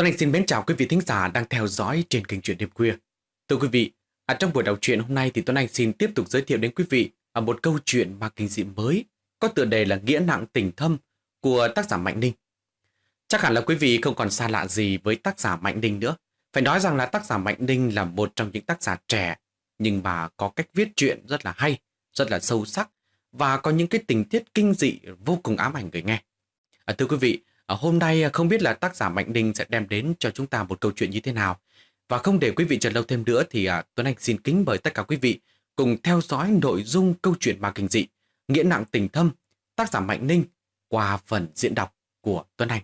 Tuấn Anh xin mến chào quý vị thính giả đang theo dõi trên kênh Truyện Đêm Khuya. Thưa quý vị, trong buổi đọc truyện hôm nay thì Tuấn Anh xin tiếp tục giới thiệu đến quý vị một câu chuyện ma kinh dị mới có tựa đề là Nghĩa nặng tình thâm của tác giả Mạnh Ninh. Chắc hẳn là quý vị không còn xa lạ gì với tác giả Mạnh Ninh nữa. Phải nói rằng là tác giả Mạnh Ninh là một trong những tác giả trẻ nhưng mà có cách viết truyện rất là hay, rất là sâu sắc và có những cái tình tiết kinh dị vô cùng ám ảnh người nghe. Thưa quý vị, hôm nay không biết là tác giả Mạnh Ninh sẽ đem đến cho chúng ta một câu chuyện như thế nào. Và không để quý vị chờ lâu thêm nữa thì Tuấn Anh xin kính mời tất cả quý vị cùng theo dõi nội dung câu chuyện ma kinh dị Nghĩa nặng tình thâm, tác giả Mạnh Ninh qua phần diễn đọc của Tuấn Anh.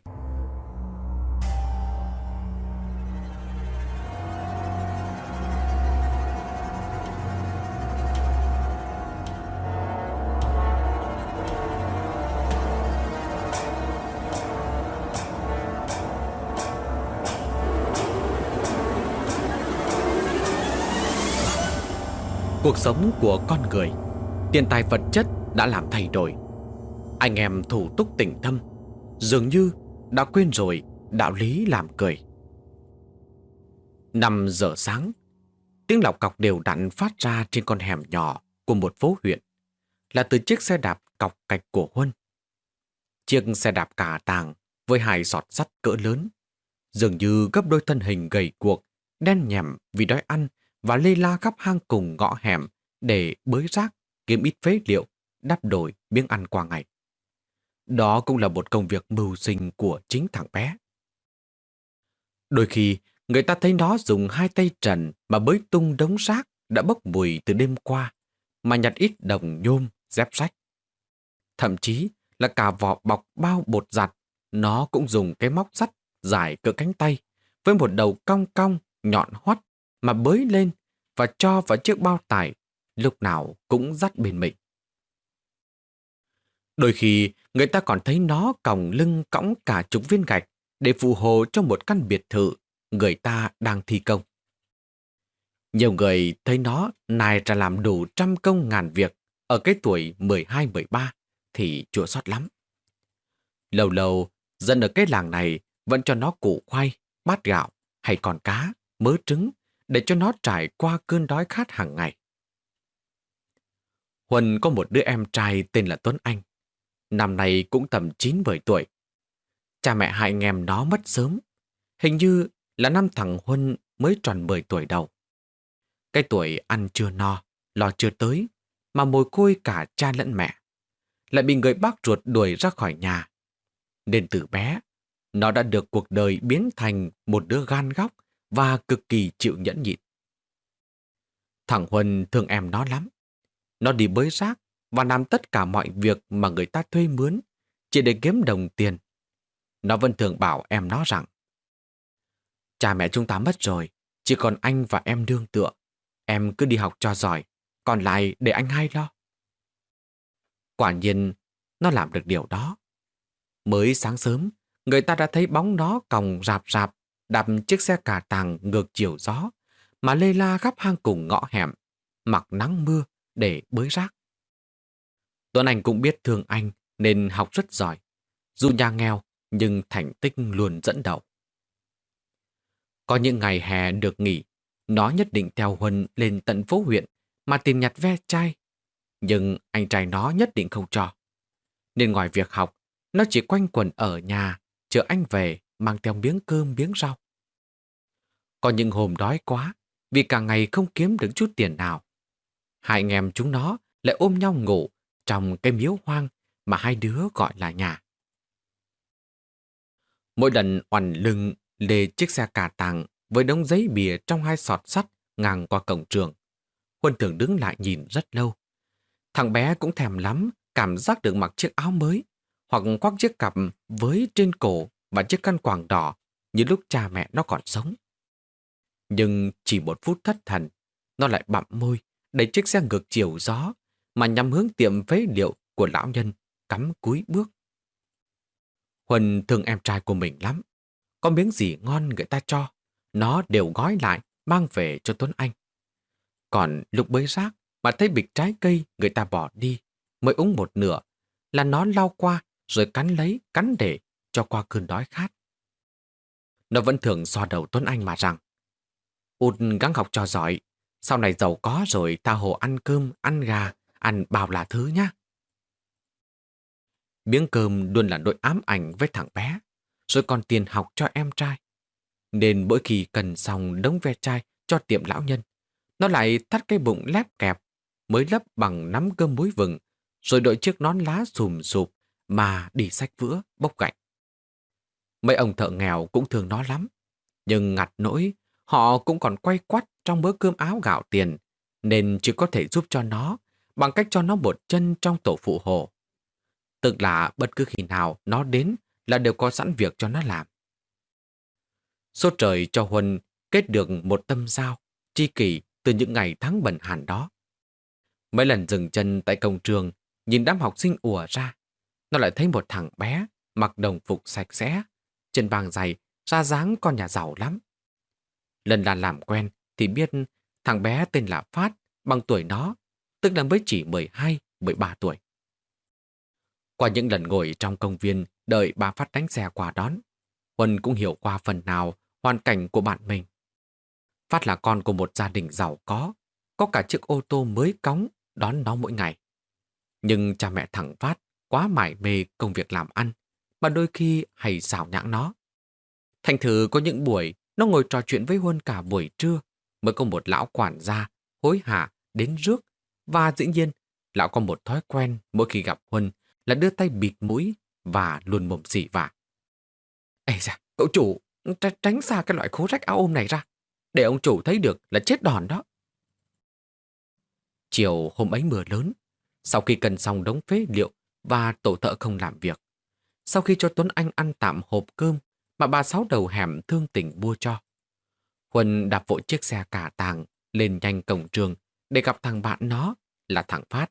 Cuộc sống của con người, tiền tài vật chất đã làm thay đổi. Anh em thủ túc tình thâm, dường như đã quên rồi đạo lý làm cười. 5 giờ sáng, tiếng lọc cọc đều đặn phát ra trên con hẻm nhỏ của một phố huyện, là từ chiếc xe đạp cọc cạch của Huân. Chiếc xe đạp cà tàng với 2 sọt sắt cỡ lớn, dường như gấp đôi thân hình gầy guộc, đen nhẻm vì đói ăn và lê la khắp hang cùng ngõ hẻm để bới rác, kiếm ít phế liệu, đắp đổi miếng ăn qua ngày. Đó cũng là một công việc mưu sinh của chính thằng bé. Đôi khi, người ta thấy nó dùng 2 tay trần mà bới tung đống rác đã bốc mùi từ đêm qua, mà nhặt ít đồng nhôm, dép sách. Thậm chí là cả vỏ bọc bao bột giặt, nó cũng dùng cái móc sắt dài cỡ cánh tay, với một đầu cong cong, nhọn hoắt mà bới lên và cho vào chiếc bao tải, lúc nào cũng dắt bên mình. Đôi khi, người ta còn thấy nó còng lưng cõng cả chục viên gạch để phù hộ cho một căn biệt thự người ta đang thi công. Nhiều người thấy nó nài ra làm đủ trăm công ngàn việc ở cái tuổi 12-13 thì chua xót lắm. Lâu lâu, dân ở cái làng này vẫn cho nó củ khoai, bát gạo hay còn cá, mớ trứng để cho nó trải qua cơn đói khát hàng ngày. Huân có một đứa em trai tên là Tuấn Anh. Năm nay cũng tầm 9-10 tuổi. Cha mẹ hai anh em nó mất sớm. Hình như là năm thằng Huân mới tròn 10 tuổi đầu. Cái tuổi ăn chưa no, lo chưa tới, mà mồ côi cả cha lẫn mẹ. Lại bị người bác ruột đuổi ra khỏi nhà. Nên từ bé, nó đã được cuộc đời biến thành một đứa gan góc và cực kỳ chịu nhẫn nhịn. Thằng Huân thương em nó lắm. Nó đi bới rác và làm tất cả mọi việc mà người ta thuê mướn chỉ để kiếm đồng tiền. Nó vẫn thường bảo em nó rằng: cha mẹ chúng ta mất rồi, chỉ còn anh và em nương tựa. Em cứ đi học cho giỏi, còn lại để anh hai lo. Quả nhiên, nó làm được điều đó. Mới sáng sớm, người ta đã thấy bóng nó còng rạp rạp, đạp chiếc xe cà tàng ngược chiều gió, mà lê la khắp hang cùng ngõ hẻm, mặc nắng mưa để bới rác. Tuấn Anh cũng biết thương anh nên học rất giỏi. Dù nhà nghèo nhưng thành tích luôn dẫn đầu. Có những ngày hè được nghỉ, nó nhất định theo Huân lên tận phố huyện mà tìm nhặt ve chai. Nhưng anh trai nó nhất định không cho. Nên ngoài việc học, nó chỉ quanh quẩn ở nhà, chờ anh về mang theo miếng cơm miếng rau. Có những hôm đói quá, vì cả ngày không kiếm được chút tiền nào. Hai anh em chúng nó lại ôm nhau ngủ trong cái miếu hoang mà hai đứa gọi là nhà. Mỗi lần oằn lưng lê chiếc xe cà tàng với đống giấy bìa trong 2 sọt sắt ngang qua cổng trường, Huân thường đứng lại nhìn rất lâu. Thằng bé cũng thèm lắm cảm giác được mặc chiếc áo mới, hoặc khoác chiếc cặp với trên cổ và chiếc khăn quàng đỏ như lúc cha mẹ nó còn sống. Nhưng chỉ một phút thất thần, nó lại bặm môi đẩy chiếc xe ngược chiều gió mà nhắm hướng tiệm phế liệu của lão nhân, cắm cúi bước. Huân thương em trai của mình lắm. Có miếng gì ngon người ta cho, nó đều gói lại mang về cho Tuấn Anh. Còn lúc bới rác mà thấy bịch trái cây người ta bỏ đi, mới uống một nửa, là nó lau qua rồi cắn lấy, cắn để cho qua cơn đói khát. Nó vẫn thường xoa đầu Tuấn Anh mà rằng: Út gắng học cho giỏi, sau này giàu có rồi tha hồ ăn cơm, ăn gà, ăn bao là thứ nhá. Miếng cơm luôn là nỗi ám ảnh với thằng bé, rồi còn tiền học cho em trai. Nên mỗi khi cần xong đống ve chai cho tiệm lão nhân, nó lại thắt cái bụng lép kẹp, mới lấp bằng nắm cơm muối vừng, rồi đội chiếc nón lá xùm xụp mà đi xách vữa, bốc gạch. Mấy ông thợ nghèo cũng thương nó lắm, nhưng ngặt nỗi họ cũng còn quay quắt trong bữa cơm áo gạo tiền, nên chỉ có thể giúp cho nó bằng cách cho nó một chân trong tổ phụ hồ. Tức là bất cứ khi nào nó đến là đều có sẵn việc cho nó làm. Số trời cho Huân kết được một tâm giao, tri kỷ từ những ngày tháng bần hàn đó. Mấy lần dừng chân tại cổng trường, nhìn đám học sinh ùa ra, nó lại thấy một thằng bé mặc đồng phục sạch sẽ, chân bàng giày, ra dáng con nhà giàu lắm. Lần là làm quen thì biết thằng bé tên là Phát, bằng tuổi nó, tức là mới chỉ 12, 13 tuổi. Qua những lần ngồi trong công viên đợi bà Phát đánh xe qua đón, Huân cũng hiểu qua phần nào hoàn cảnh của bạn mình. Phát là con của một gia đình giàu có cả chiếc ô tô mới cóng đón nó mỗi ngày. Nhưng cha mẹ thằng Phát quá mải mê công việc làm ăn, mà đôi khi hay xảo nhãng nó. Thành thử có những buổi nó ngồi trò chuyện với Huân cả buổi trưa, mới có một lão quản gia hối hả đến rước, và dĩ nhiên lão có một thói quen mỗi khi gặp Huân là đưa tay bịt mũi và luôn mồm xỉ vả. Ê da, cậu chủ, tránh xa cái loại khố rách áo ôm này ra, để ông chủ thấy được là chết đòn đó. Chiều hôm ấy mưa lớn, sau khi cần xong đống phế liệu và tổ thợ không làm việc, sau khi cho Tuấn Anh ăn tạm hộp cơm mà bà Sáu đầu hẻm thương tình mua cho, Huân đạp vội chiếc xe cả tàng lên nhanh cổng trường để gặp thằng bạn nó là thằng Phát.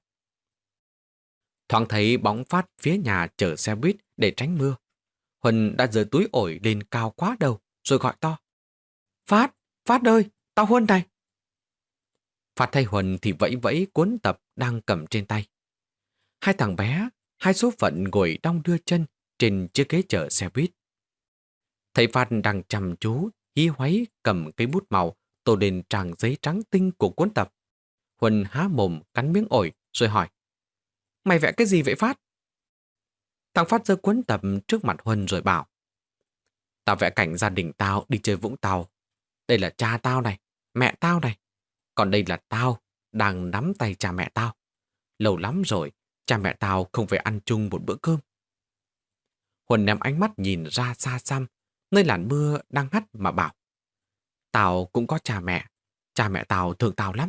Thoáng thấy bóng Phát phía nhà chở xe buýt để tránh mưa, Huân đã giơ túi ổi lên cao quá đầu rồi gọi to: Phát, Phát ơi, tao Huân này. Phát thấy Huân thì vẫy vẫy cuốn tập đang cầm trên tay. Hai thằng bé, hai số phận ngồi đong đưa chân trên chiếc ghế chở xe buýt. Thấy Phát đang chăm chú, hí hoáy cầm cây bút màu tô lên trang giấy trắng tinh của cuốn tập, Huân há mồm cắn miếng ổi rồi hỏi: Mày vẽ cái gì vậy Phát? Thằng Phát giơ cuốn tập trước mặt Huân rồi bảo: Tao vẽ cảnh gia đình tao đi chơi Vũng Tàu. Đây là cha tao này, mẹ tao này. Còn đây là tao đang nắm tay cha mẹ tao. Lâu lắm rồi, cha mẹ tao không phải ăn chung một bữa cơm. Huân ném ánh mắt nhìn ra xa xăm, nơi làn mưa đang hắt mà bảo: Tao cũng có cha mẹ tao thương tao lắm.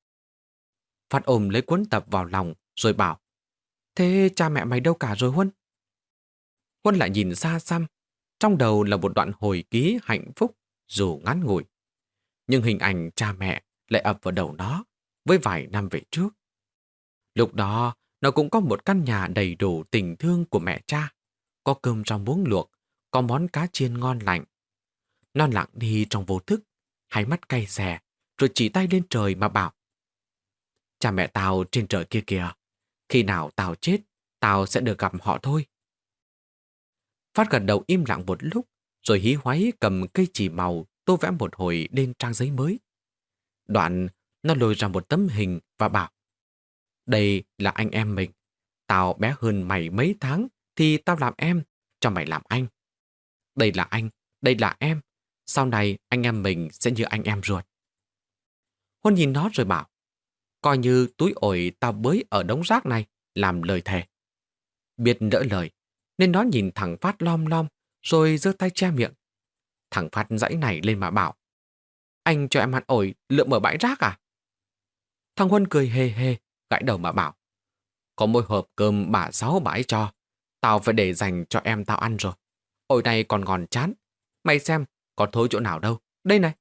Phát ôm lấy cuốn tập vào lòng rồi bảo: Thế cha mẹ mày đâu cả rồi Huân? Huân lại nhìn xa xăm, trong đầu là một đoạn hồi ký hạnh phúc dù ngắn ngủi. Nhưng hình ảnh cha mẹ lại ập vào đầu nó với vài năm về trước. Lúc đó, nó cũng có một căn nhà đầy đủ tình thương của mẹ cha, có cơm trong muỗng luộc, có món cá chiên ngon lành. Nó lặng đi trong vô thức, hai mắt cay xè, rồi chỉ tay lên trời mà bảo: Cha mẹ tao trên trời kia kìa, khi nào tao chết, tao sẽ được gặp họ thôi. Phát gật đầu im lặng một lúc, rồi hí hoáy cầm cây chì màu tô vẽ một hồi lên trang giấy mới. Đoạn, nó lôi ra một tấm hình và bảo: Đây là anh em mình. Tao bé hơn mày mấy tháng thì tao làm em, cho mày làm anh. Đây là anh, đây là em. Sau này anh em mình sẽ như anh em ruột. Huân nhìn nó rồi bảo: Coi như túi ổi tao bới ở đống rác này làm lời thề. Biết đỡ lời, nên nó nhìn thằng Phát lom lom rồi giơ tay che miệng. Thằng Phát giãy này lên mà bảo: Anh cho em ăn ổi lượm ở bãi rác à? Thằng Huân cười hề hề, gãi đầu mà bảo: Có mỗi hộp cơm bà Sáu bà ấy cho, tao phải để dành cho em tao ăn rồi. Ổi này còn ngon chán. Mày xem, có thối chỗ nào đâu. Đây này.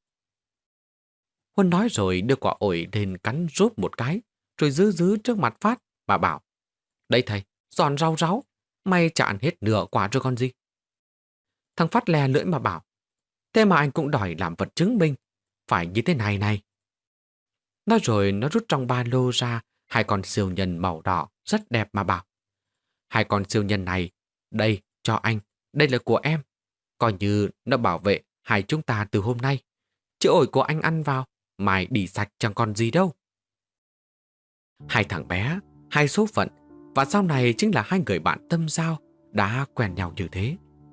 Huân nói rồi đưa quả ổi lên cắn rúp một cái, rồi giữ trước mặt Phát và bảo: Đây thầy, giòn rau ráu. Mày chả ăn hết nửa quả rồi con gì. Thằng Phát le lưỡi mà bảo: Thế mà anh cũng đòi làm vật chứng minh. Phải như thế này này. Nói rồi nó rút trong ba lô ra hai con siêu nhân màu đỏ rất đẹp mà bảo: Hai con siêu nhân này, đây cho anh, đây là của em. Coi như nó bảo vệ hai chúng ta từ hôm nay, chứ ổi của anh ăn vào, mai đi sạch chẳng còn gì đâu. Hai thằng bé, hai số phận, và sau này chính là hai người bạn tâm giao đã quen nhau như thế.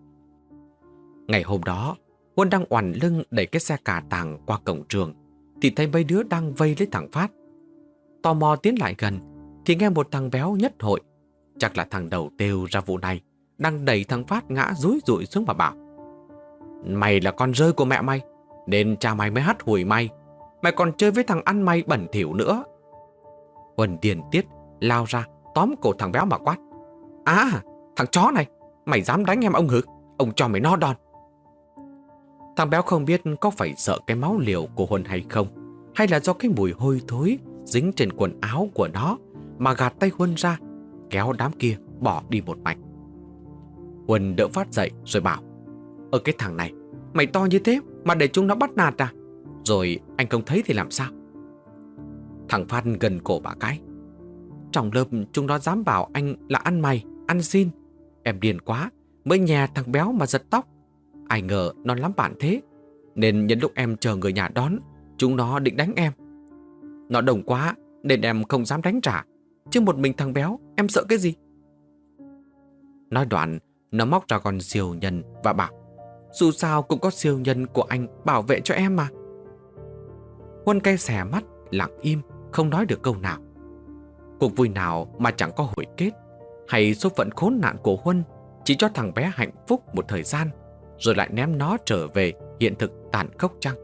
Ngày hôm đó, Huân đang oằn lưng đẩy cái xe cà tàng qua cổng trường, thì thấy mấy đứa đang vây lấy thằng Phát. Tò mò tiến lại gần, thì nghe một thằng béo nhất hội, chắc là thằng đầu têu ra vụ này, đang đẩy thằng Phát ngã rúi rụi xuống mà bảo: Mày là con rơi của mẹ mày, nên cha mày mới hắt hủi mày. Mày còn chơi với thằng ăn mày bẩn thỉu nữa. Huân điên tiết lao ra tóm cổ thằng béo mà quát: À, thằng chó này, mày dám đánh em ông hử? Ông cho mày no đòn. Thằng béo không biết có phải sợ cái máu liều của Huân hay không, hay là do cái mùi hôi thối dính trên quần áo của nó mà gạt tay Huân ra, kéo đám kia bỏ đi một mạch. Huân đỡ Phát dậy rồi bảo: Ở cái thằng này, mày to như thế mà để chúng nó bắt nạt à? Rồi anh không thấy thì làm sao? Thằng Phát gần cổ bà cái: Trong lớp chúng nó dám bảo anh là ăn mày, ăn xin. Em điên quá, mới nhè thằng béo mà giật tóc. Ai ngờ nó lắm bạn thế, nên nhân lúc em chờ người nhà đón, chúng nó định đánh em. Nó đông quá nên em không dám đánh trả, chứ một mình thằng béo em sợ cái gì? Nói đoạn, nó móc ra con siêu nhân và bảo: Dù sao cũng có siêu nhân của anh bảo vệ cho em mà. Huân cay xè mắt, lặng im, không nói được câu nào. Cuộc vui nào mà chẳng có hồi kết, hay số phận khốn nạn của Huân chỉ cho thằng bé hạnh phúc một thời gian, rồi lại ném nó trở về hiện thực tàn khốc chăng?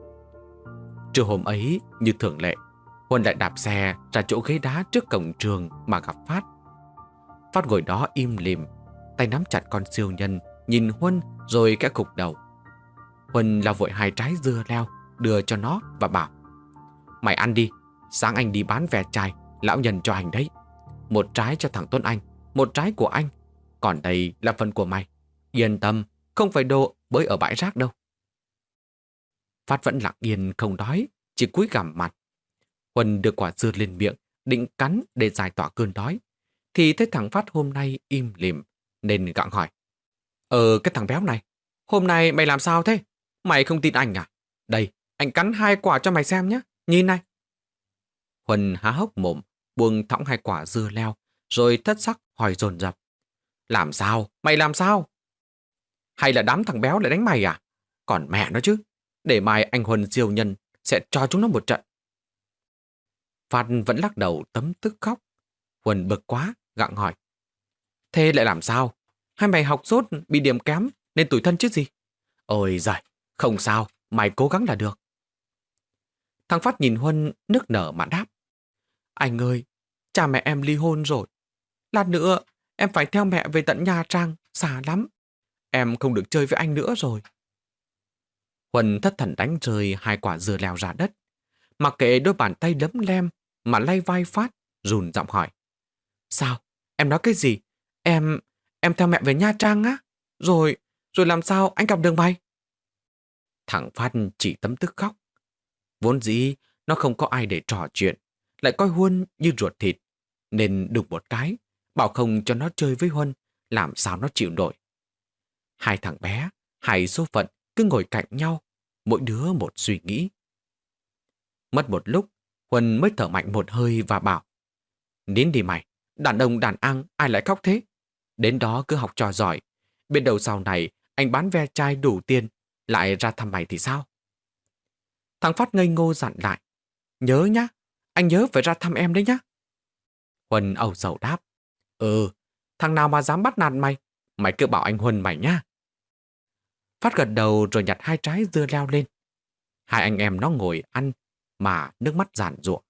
Trưa hôm ấy, như thường lệ, Huân lại đạp xe ra chỗ ghế đá trước cổng trường mà gặp Phát. Phát ngồi đó im lìm, tay nắm chặt con siêu nhân, nhìn Huân rồi kẽ khục đầu. Huân lao vội 2 trái dưa leo đưa cho nó và bảo: Mày ăn đi, sáng anh đi bán ve chai, lão nhân cho anh đấy. 1 trái cho thằng Tuấn Anh, 1 trái của anh, còn đây là phần của mày. Yên tâm, không phải đồ bới ở bãi rác đâu. Phát vẫn lặng yên không đói, chỉ cúi gằm mặt. Huân đưa quả dưa lên miệng, định cắn để giải tỏa cơn đói, thì thấy thằng Phát hôm nay im lìm, nên gặng hỏi: Cái thằng béo này, hôm nay mày làm sao thế? Mày không tin anh à? Đây, anh cắn 2 quả cho mày xem nhé, nhìn này. Huân há hốc mồm, buông thõng 2 quả dưa leo, rồi thất sắc hỏi dồn dập: Làm sao? Mày làm sao? Hay là đám thằng béo lại đánh mày à? Còn mẹ nó chứ, để mai anh Huân siêu nhân sẽ cho chúng nó một trận. Phát vẫn lắc đầu tấm tức khóc. Huân bực quá, gặng hỏi: Thế lại làm sao? Hai mày học dốt bị điểm kém nên tủi thân chứ gì? Ôi giời, không sao, mày cố gắng là được. Thằng Phát nhìn Huân nức nở mà đáp: Anh ơi, cha mẹ em ly hôn rồi. Lát nữa em phải theo mẹ về tận Nha Trang, xa lắm. Em không được chơi với anh nữa rồi. Huân thất thần đánh rơi 2 quả dưa leo ra đất, mặc kệ đôi bàn tay đấm lem mà lay vai Phát, run giọng hỏi: Sao? Em nói cái gì? Em theo mẹ về Nha Trang á? Rồi làm sao anh gặp được mày? Thằng Phát chỉ tấm tức khóc. Vốn dĩ nó không có ai để trò chuyện, lại coi Huân như ruột thịt, nên đùng một cái, bảo không cho nó chơi với Huân, làm sao nó chịu nổi. Hai thằng bé, hai số phận cứ ngồi cạnh nhau, mỗi đứa một suy nghĩ. Mất một lúc, Huân mới thở mạnh một hơi và bảo: Nín đi mày, đàn ông đàn ăn ai lại khóc thế? Đến đó cứ học trò giỏi, biết đâu sau này anh bán ve chai đủ tiền lại ra thăm mày thì sao? Thằng Phát ngây ngô dặn lại: Nhớ nhá, anh nhớ phải ra thăm em đấy nhá. Huân âu sầu đáp: Thằng nào mà dám bắt nạt mày, mày cứ bảo anh Huân mày nhá. Phát gật đầu rồi nhặt 2 trái dưa leo lên. Hai anh em nó ngồi ăn mà nước mắt giàn giụa.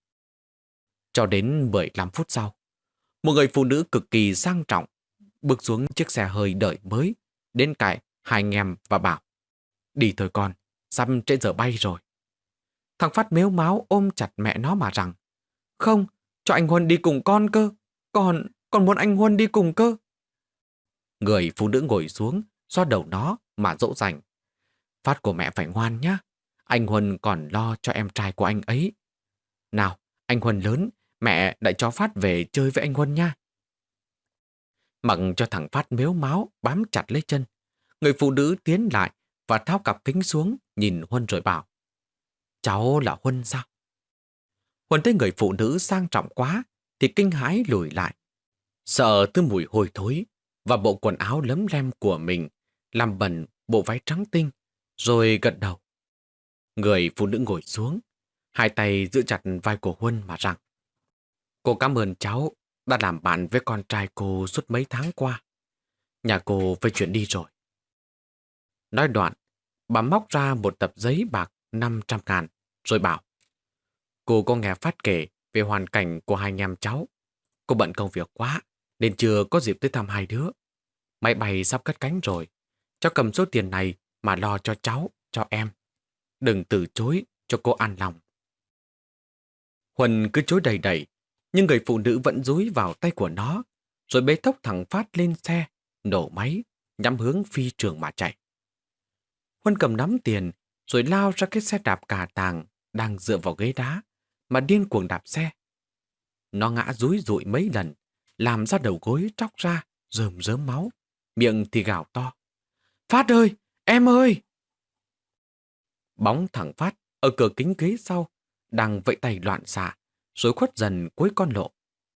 Cho đến 15 phút sau, một người phụ nữ cực kỳ sang trọng bước xuống chiếc xe hơi đợi mới, đến cạnh hai anh em và bảo: Đi thôi con, sắp trễ giờ bay rồi. Thằng Phát mếu máo ôm chặt mẹ nó mà rằng: Không, cho anh Huân đi cùng con cơ. Con muốn anh Huân đi cùng cơ. Người phụ nữ ngồi xuống, xoa đầu nó mà dỗ dành: Phát của mẹ phải ngoan nhá. Anh Huân còn lo cho em trai của anh ấy. Nào, anh Huân lớn, mẹ đã cho Phát về chơi với anh Huân nha. Mặc cho thằng Phát mếu máo bám chặt lấy chân, người phụ nữ tiến lại và tháo cặp kính xuống nhìn Huân rồi bảo: Cháu là Huân sao? Huân thấy người phụ nữ sang trọng quá thì kinh hãi lùi lại, sợ thứ mùi hôi thối và bộ quần áo lấm lem của mình làm bẩn bộ váy trắng tinh, rồi gật đầu. Người phụ nữ ngồi xuống, hai tay giữ chặt vai của Huân mà rằng: Cô cảm ơn cháu đã làm bạn với con trai cô suốt mấy tháng qua. Nhà cô phải chuyển đi rồi. Nói đoạn, bà móc ra một tập giấy bạc 500.000 rồi bảo: Cô có nghe Phát kể về hoàn cảnh của hai anh em cháu. Cô bận công việc quá nên chưa có dịp tới thăm hai đứa. Máy bay sắp cất cánh rồi. Cháu cầm số tiền này mà lo cho cháu, cho em. Đừng từ chối cho cô an lòng. Huân cứ chối đầy đẩy, nhưng người phụ nữ vẫn dúi vào tay của nó, rồi bế tốc thẳng Phát lên xe, nổ máy, nhắm hướng phi trường mà chạy. Huân cầm nắm tiền, rồi lao ra cái xe đạp cà tàng đang dựa vào ghế đá, mà điên cuồng đạp xe. Nó ngã dúi dụi mấy lần, làm ra đầu gối tróc ra, rơm rớm máu, miệng thì gào to: Phát ơi! Em ơi! Bóng thằng Phát ở cửa kính ghế sau đang vẫy tay loạn xạ, rồi khuất dần cuối con lộ.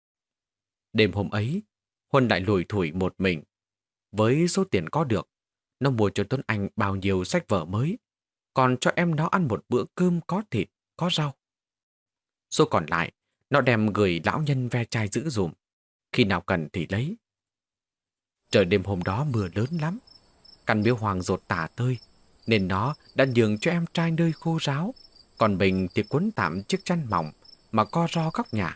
Đêm hôm ấy, Huân lại lủi thủi một mình. Với số tiền có được, nó mua cho Tuấn Anh bao nhiêu sách vở mới, còn cho em nó ăn một bữa cơm có thịt, có rau. Số còn lại, nó đem gửi lão nhân ve chai giữ dùm, khi nào cần thì lấy. Trời đêm hôm đó mưa lớn lắm, căn miếu hoang dột tả tơi, nên nó đã nhường cho em trai nơi khô ráo, còn mình thì quấn tạm chiếc chăn mỏng mà co ro góc nhà.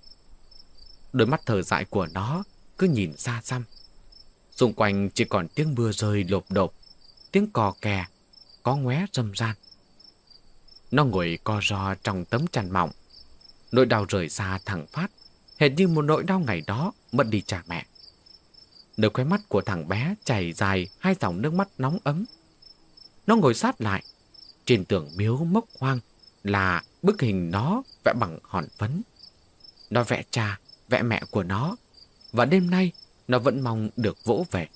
Đôi mắt thở dại của nó cứ nhìn xa xăm. Xung quanh chỉ còn tiếng mưa rơi lộp độp, tiếng cò kè, có ngoé râm ran. Nó ngồi co ro trong tấm chăn mỏng. Nỗi đau rời xa thằng Phát, hệt như một nỗi đau ngày đó mất đi cha mẹ. Nơi khóe mắt của thằng bé chảy dài hai dòng nước mắt nóng ấm. Nó ngồi sát lại. Trên tường miếu mốc hoang là bức hình nó vẽ bằng hòn phấn. Nó vẽ cha, vẽ mẹ của nó, và đêm nay nó vẫn mong được vỗ về.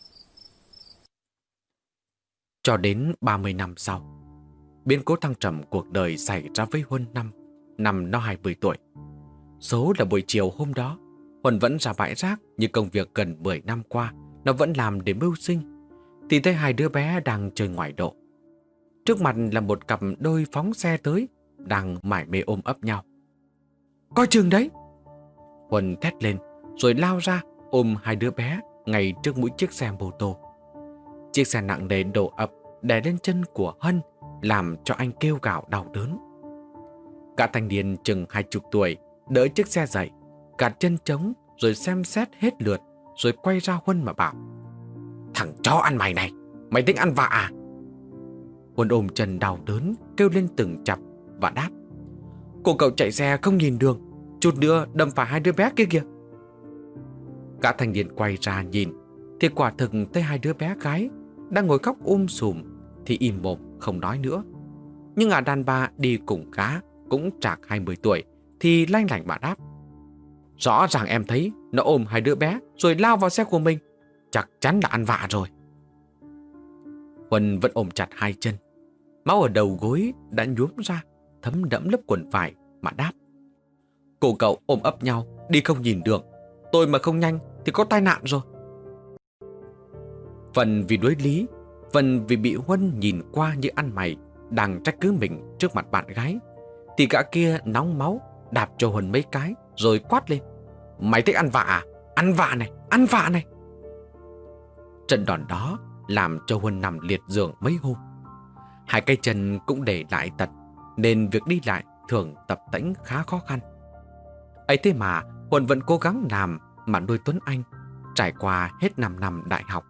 Cho đến 30 năm sau, biến cố thăng trầm cuộc đời xảy ra với Huân năm nó 20 tuổi. Số là buổi chiều hôm đó, Huân vẫn ra bãi rác như công việc gần 10 năm qua nó vẫn làm để mưu sinh, thì thấy hai đứa bé đang chơi ngoài độ. Trước mặt là một cặp đôi phóng xe tới, đang mải mê ôm ấp nhau. Coi chừng đấy! Huân thét lên, rồi lao ra ôm hai đứa bé ngay trước mũi chiếc xe mô tô. Chiếc xe nặng nề đổ ập đè lên chân của Hân, làm cho anh kêu gào đau đớn. Gã thanh niên chừng 20 tuổi đỡ chiếc xe dậy, gạt chân trống rồi xem xét hết lượt, rồi quay ra Huân mà bảo: Thằng chó ăn mày này, mày tính ăn vạ à? Huân ôm chân đau đớn kêu lên từng chập và đáp: Cô cậu chạy xe không nhìn đường, chút nữa đâm phải hai đứa bé kia kìa. Gã thanh niên quay ra nhìn thì quả thực thấy hai đứa bé gái đang ngồi khóc sùm, thì im mồm không nói nữa. Nhưng đàn bà đi cùng gã cũng trạc 20 tuổi thì lanh lảnh mà đáp: Rõ ràng em thấy nó ôm hai đứa bé rồi lao vào xe của mình, chắc chắn là ăn vạ rồi. Huân vẫn ôm chặt hai chân, máu ở đầu gối đã nhuốm ra, thấm đẫm lớp quần vải mà đáp: Cô cậu ôm ấp nhau, đi không nhìn đường, tôi mà không nhanh thì có tai nạn rồi. Phần vì đối lý, phần vì bị Huân nhìn qua như ăn mày đang trách cứ mình trước mặt bạn gái, thì gã kia nóng máu đạp cho Huân mấy cái rồi quát lên: Mày thích ăn vạ à? Ăn vạ này, ăn vạ này! Trận đòn đó làm cho Huân nằm liệt giường mấy hôm. Hai cái chân cũng để lại tật, nên việc đi lại thường tập tễnh khá khó khăn. Ấy thế mà Huân vẫn cố gắng làm mà nuôi Tuấn Anh, trải qua hết 5 năm đại học.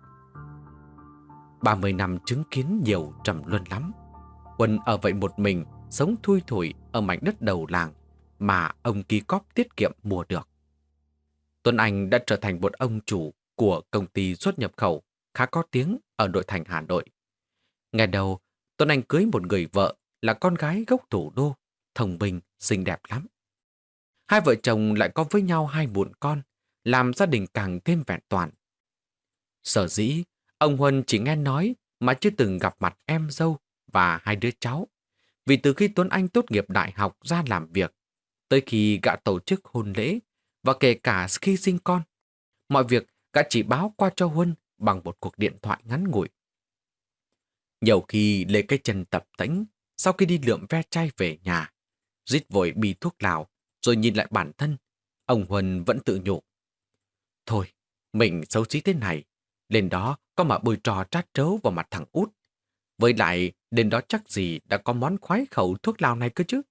30 năm chứng kiến nhiều trầm luân lắm. Huân ở vậy một mình, sống thui thủi ở mảnh đất đầu làng mà ông ký cóp tiết kiệm mua được. Tuấn Anh đã trở thành một ông chủ của công ty xuất nhập khẩu khá có tiếng ở nội thành Hà Nội. Ngày đầu, Tuấn Anh cưới một người vợ là con gái gốc thủ đô, thông minh, xinh đẹp lắm. Hai vợ chồng lại có với nhau hai bụn con, làm gia đình càng thêm vẹn toàn. Sở dĩ, ông Huân chỉ nghe nói mà chưa từng gặp mặt em dâu và hai đứa cháu. Vì từ khi Tuấn Anh tốt nghiệp đại học ra làm việc, tới khi gã tổ chức hôn lễ và kể cả khi sinh con, mọi việc gã chỉ báo qua cho Huân bằng một cuộc điện thoại ngắn ngủi. Nhiều khi lấy cái chân tập tễnh, sau khi đi lượm ve chai về nhà, rít vội bi thuốc lào, rồi nhìn lại bản thân, ông Huân vẫn tự nhủ. Thôi, mình xấu xí thế này, lên đó có mà bôi trò trát trấu vào mặt thằng út. Với lại, đến đó chắc gì đã có món khoái khẩu thuốc lào này cơ chứ.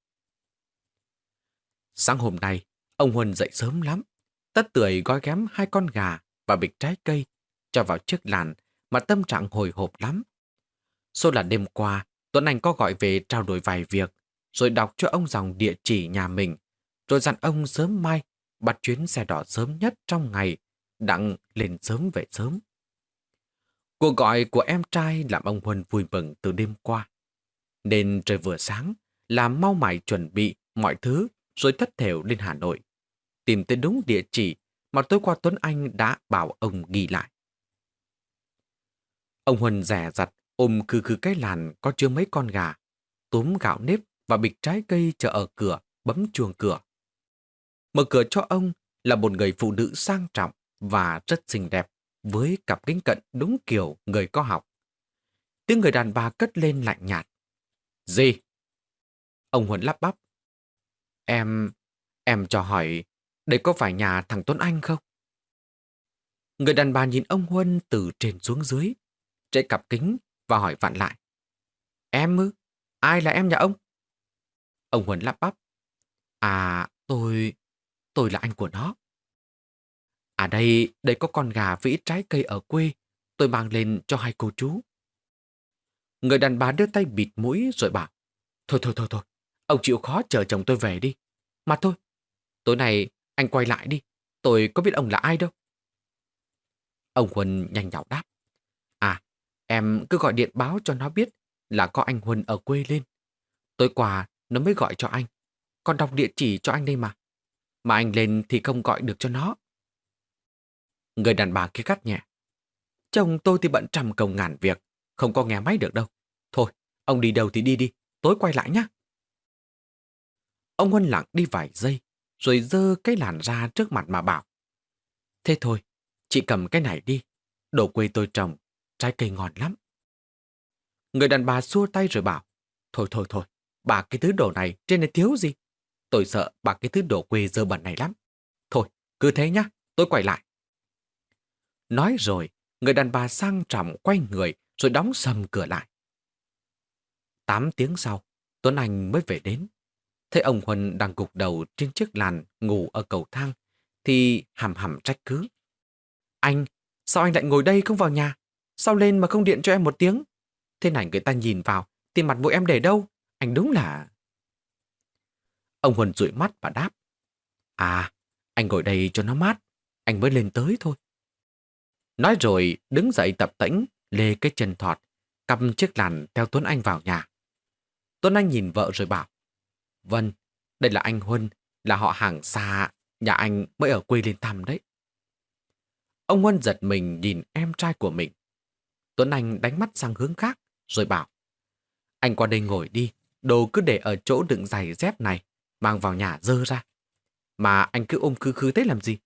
Sáng hôm nay, ông Huân dậy sớm lắm. Tất tưởi gói ghém 2 con gà và bịch trái cây, cho vào chiếc làn mà tâm trạng hồi hộp lắm. Số là đêm qua, Tuấn Anh có gọi về trao đổi vài việc, rồi đọc cho ông dòng địa chỉ nhà mình, rồi dặn ông sớm mai bắt chuyến xe đỏ sớm nhất trong ngày, đặng lên sớm về sớm. Cuộc gọi của em trai làm ông Huân vui mừng từ đêm qua. Nên trời vừa sáng, làm mau mải chuẩn bị mọi thứ rồi thất thểu lên Hà Nội. Tìm tới đúng địa chỉ mà tối qua Tuấn Anh đã bảo ông ghi lại. Ông Huân dè dặt ôm khư khư cái làn có chứa mấy con gà, túm gạo nếp và bịch trái cây chờ ở cửa, bấm chuông cửa. Mở cửa cho ông là một người phụ nữ sang trọng và rất xinh đẹp, với cặp kính cận đúng kiểu người có học. Tiếng người đàn bà cất lên lạnh nhạt. Gì? Ông Huân lắp bắp. Em cho hỏi, đây có phải nhà thằng Tuấn Anh không? Người đàn bà nhìn ông Huân từ trên xuống dưới, trễ cặp kính và hỏi vặn lại. Em ư? Ai là em nhà ông? Ông Huân lắp bắp. À, tôi là anh của nó. À đây có con gà với ít trái cây ở quê, tôi mang lên cho hai cô chú. Người đàn bà đưa tay bịt mũi rồi bảo. Thôi, ông chịu khó chờ chồng tôi về đi. Mà thôi, tối nay anh quay lại đi, tôi có biết ông là ai đâu. Ông Huân nhanh nhảu đáp. À, em cứ gọi điện báo cho nó biết là có anh Huân ở quê lên. Tối qua nó mới gọi cho anh, còn đọc địa chỉ cho anh đây mà. Mà anh lên thì không gọi được cho nó. Người đàn bà kia cắt nhẹ. Chồng tôi thì bận trăm công ngàn việc, không có nghe máy được đâu. Thôi, ông đi đâu thì đi đi, tối quay lại nhé. Ông Huân lặng đi vài giây, rồi giơ cái làn ra trước mặt mà bảo. Thế thôi, chị cầm cái này đi, đồ quê tôi trồng, trái cây ngon lắm. Người đàn bà xua tay rồi bảo. Thôi, bà cái thứ đồ này trên này thiếu gì? Tôi sợ bà cái thứ đồ quê dơ bẩn này lắm. Thôi, cứ thế nhá, tôi quay lại. Nói rồi, người đàn bà sang trọng quay người rồi đóng sầm cửa lại. 8 tiếng sau, Tuấn Anh mới về đến. Thấy ông Huân đang gục đầu trên chiếc làn ngủ ở cầu thang, thì hầm hầm trách cứ. Anh, sao anh lại ngồi đây không vào nhà? Sao lên mà không điện cho em một tiếng? Thế này người ta nhìn vào, thì mặt mũi em để đâu? Anh đúng là... Ông Huân dụi mắt và đáp. À, anh ngồi đây cho nó mát, anh mới lên tới thôi. Nói rồi đứng dậy tập tễnh, lê cái chân thọt, cầm chiếc làn theo Tuấn Anh vào nhà. Tuấn Anh nhìn vợ rồi bảo. Vâng, đây là anh Huân, là họ hàng xa, nhà anh mới ở quê lên thăm đấy. Ông Huân giật mình nhìn em trai của mình. Tuấn Anh đánh mắt sang hướng khác, rồi bảo. Anh qua đây ngồi đi, đồ cứ để ở chỗ đựng giày dép này, mang vào nhà dơ ra. Mà anh cứ ôm khư khư thế làm gì?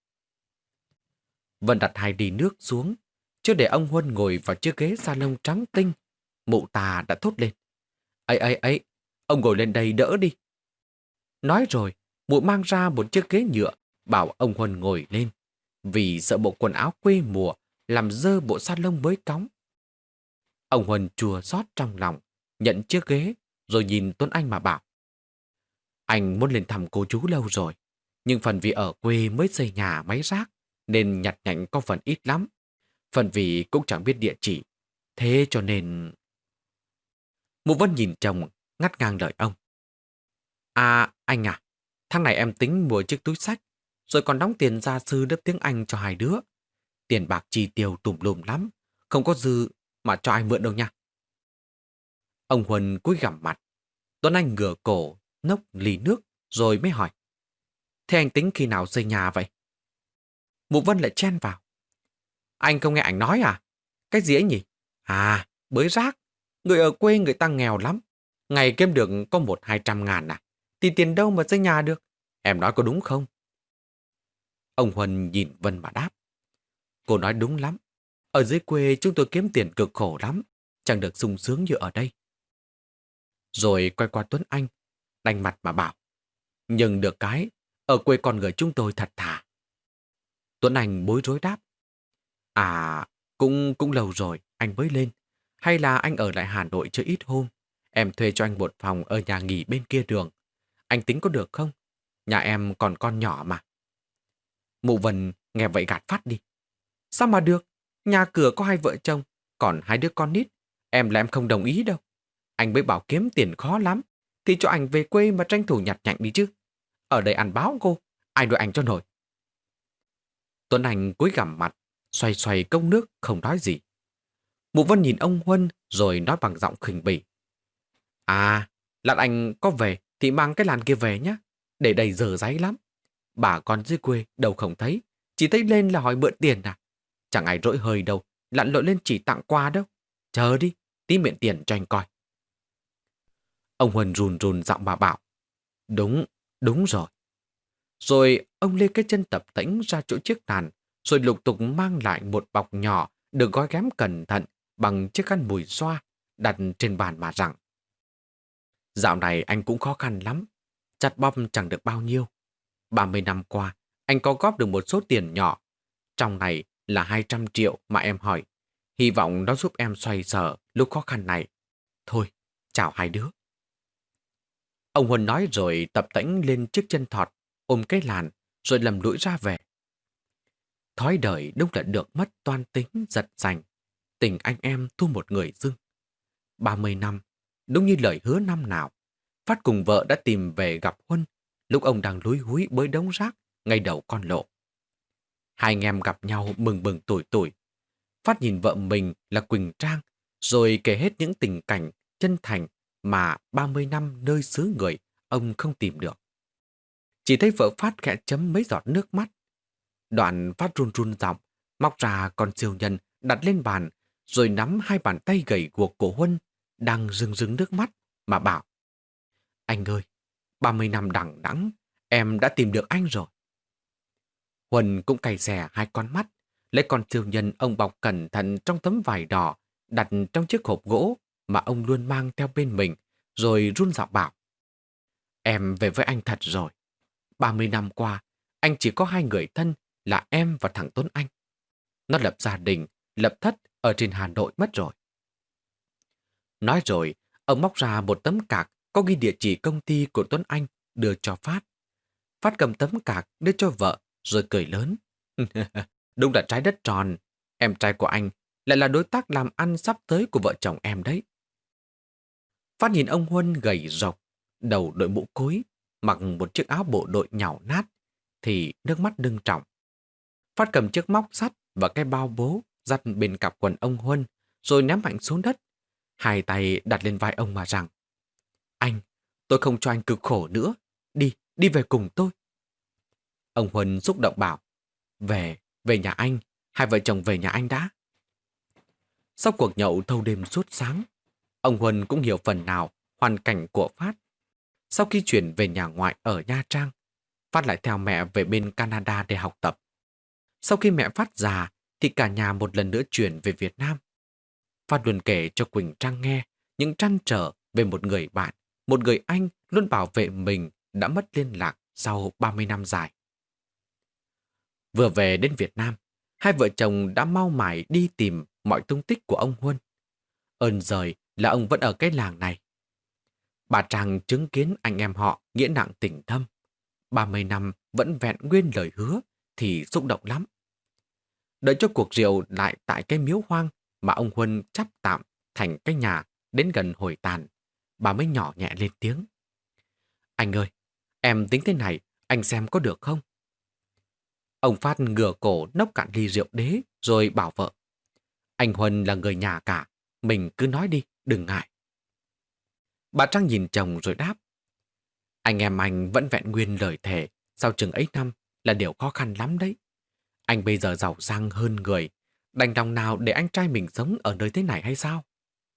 Vân đặt 2 ly nước xuống, chưa để ông Huân ngồi vào chiếc ghế salon trắng tinh. Mụ ta đã thốt lên. Ấy, ông ngồi lên đây đỡ đi. Nói rồi, mụ mang ra một chiếc ghế nhựa, bảo ông Huân ngồi lên, vì sợ bộ quần áo quê mùa làm dơ bộ salon mới cóng. Ông Huân chua xót trong lòng, nhận chiếc ghế, rồi nhìn Tuấn Anh mà bảo. Anh muốn lên thăm cô chú lâu rồi, nhưng phần vì ở quê mới xây nhà máy rác, nên nhặt nhạnh có phần ít lắm. Phần vì cũng chẳng biết địa chỉ, thế cho nên... Mụ Vân nhìn chồng, ngắt ngang lời ông. À, anh à, tháng này em tính mua chiếc túi xách, rồi còn đóng tiền gia sư lớp tiếng Anh cho 2 đứa. Tiền bạc chi tiêu tùm lum lắm, không có dư mà cho ai mượn đâu nha. Ông Huân cúi gằm mặt. Tuấn Anh ngửa cổ, nốc ly nước, rồi mới hỏi. Thế anh tính khi nào xây nhà vậy? Mụ Vân lại chen vào. Anh không nghe ảnh nói à? Cái gì ấy nhỉ? À, bới rác. Người ở quê người ta nghèo lắm. Ngày kiếm được có 100-200 ngàn à? Thì tiền đâu mà xây nhà được? Em nói có đúng không? Ông Huân nhìn Vân mà đáp. Cô nói đúng lắm. Ở dưới quê chúng tôi kiếm tiền cực khổ lắm. Chẳng được sung sướng như ở đây. Rồi quay qua Tuấn Anh, đanh mặt mà bảo. Nhưng được cái, ở quê con người chúng tôi thật thà. Tuấn Anh bối rối đáp. À, cũng lâu rồi, anh mới lên. Hay là anh ở lại Hà Nội chơi ít hôm? Em thuê cho anh một phòng ở nhà nghỉ bên kia đường. Anh tính có được không? Nhà em còn con nhỏ mà. Mụ Vân nghe vậy gạt phát đi. Sao mà được? Nhà cửa có 2 vợ chồng, còn 2 đứa con nít. Em là em không đồng ý đâu. Anh mới bảo kiếm tiền khó lắm. Thì cho anh về quê mà tranh thủ nhặt nhạnh đi chứ. Ở đây ăn báo cô, ai đuổi anh cho nổi. Tuấn Anh cúi gằm mặt, xoay xoay cốc nước không nói gì. Mụ Vân nhìn ông Huân rồi nói bằng giọng khinh bỉ. À, lát anh có về thì mang cái làn kia về nhé. Để đầy dở dáy lắm. Bà con dưới quê đâu không thấy. Chỉ thấy lên là hỏi mượn tiền à. Chẳng ai rỗi hơi đâu. Lặn lội lên chỉ tặng quà đâu. Chờ đi, tí miệng tiền cho anh coi. Ông Huân run run giọng bà bảo. Đúng, đúng rồi. Rồi ông lê cái chân tập tễnh ra chỗ chiếc bàn, rồi lục tục mang lại một bọc nhỏ được gói ghém cẩn thận bằng chiếc khăn mùi xoa đặt trên bàn mà rằng. Dạo này anh cũng khó khăn lắm, chặt bom chẳng được bao nhiêu. 30 năm qua, anh có góp được một số tiền nhỏ. Trong này là 200 triệu mà em hỏi. Hy vọng nó giúp em xoay sở lúc khó khăn này. Thôi, chào hai đứa. Ông Huân nói rồi tập tễnh lên chiếc chân thọt, ôm cái làn, rồi lầm lũi ra về. Thói đời đúng là được mất toan tính giật giành. Tình anh em thua một người dưng. 30 năm, đúng như lời hứa năm nào. Phát cùng vợ đã tìm về gặp Huân, lúc ông đang lúi húi bới đống rác ngay đầu con lộ. Hai anh em gặp nhau mừng mừng tuổi tuổi. Phát nhìn vợ mình là Quỳnh Trang, rồi kể hết những tình cảnh chân thành mà 30 năm nơi xứ người ông không tìm được. Chỉ thấy vợ Phát khẽ chấm mấy giọt nước mắt. Đoạn Phát run run giọng, móc ra con siêu nhân đặt lên bàn, rồi nắm 2 bàn tay gầy guộc của Huân đang rưng rưng nước mắt mà bảo. Anh ơi, 30 năm đằng đẵng, em đã tìm được anh rồi. Huân cũng cày xè 2 con mắt, lấy con siêu nhân ông bọc cẩn thận trong tấm vải đỏ, đặt trong chiếc hộp gỗ mà ông luôn mang theo bên mình, rồi run giọng bảo. Em về với anh thật rồi. 30 năm qua, anh chỉ có 2 người thân là em và thằng Tuấn Anh. Nó lập gia đình, lập thất ở trên Hà Nội mất rồi. Nói rồi, ông móc ra một tấm cạc có ghi địa chỉ công ty của Tuấn Anh đưa cho Phát. Phát cầm tấm cạc đưa cho vợ rồi cười lớn. Đúng là trái đất tròn. Em trai của anh lại là đối tác làm ăn sắp tới của vợ chồng em đấy. Phát nhìn ông Huân gầy rộc, đầu đội mũ cối, mặc một chiếc áo bộ đội nhàu nát, thì nước mắt đưng tròng. Phát cầm chiếc móc sắt và cái bao bố dắt bên cặp quần ông Huân, rồi ném mạnh xuống đất. 2 tay đặt lên vai ông mà rằng. Anh, tôi không cho anh cực khổ nữa. Đi về cùng tôi. Ông Huân xúc động bảo. Về nhà anh, 2 vợ chồng về nhà anh đã. Sau cuộc nhậu thâu đêm suốt sáng, ông Huân cũng hiểu phần nào hoàn cảnh của Phát. Sau khi chuyển về nhà ngoại ở Nha Trang, Phát lại theo mẹ về bên Canada để học tập. Sau khi mẹ Phát già, thì cả nhà một lần nữa chuyển về Việt Nam. Phát luôn kể cho Quỳnh Trang nghe những trăn trở về một người bạn, một người anh luôn bảo vệ mình đã mất liên lạc sau 30 năm dài. Vừa về đến Việt Nam, 2 vợ chồng đã mau mải đi tìm mọi tung tích của ông Huân. Ơn giời là ông vẫn ở cái làng này. Bà Trang chứng kiến anh em họ nghĩa nặng tình thâm. 30 năm vẫn vẹn nguyên lời hứa thì xúc động lắm. Đợi cho cuộc rượu lại tại cái miếu hoang mà ông Huân chắp tạm thành cái nhà đến gần hồi tàn, bà mới nhỏ nhẹ lên tiếng. Anh ơi, em tính thế này, anh xem có được không? Ông Phát ngửa cổ nốc cạn ly rượu đế rồi bảo vợ. Anh Huân là người nhà cả, mình cứ nói đi, đừng ngại. Bà Trang nhìn chồng rồi đáp. Anh em anh vẫn vẹn nguyên lời thề sau chừng ấy năm là điều khó khăn lắm đấy. Anh bây giờ giàu sang hơn người, đành lòng nào để anh trai mình sống ở nơi thế này hay sao?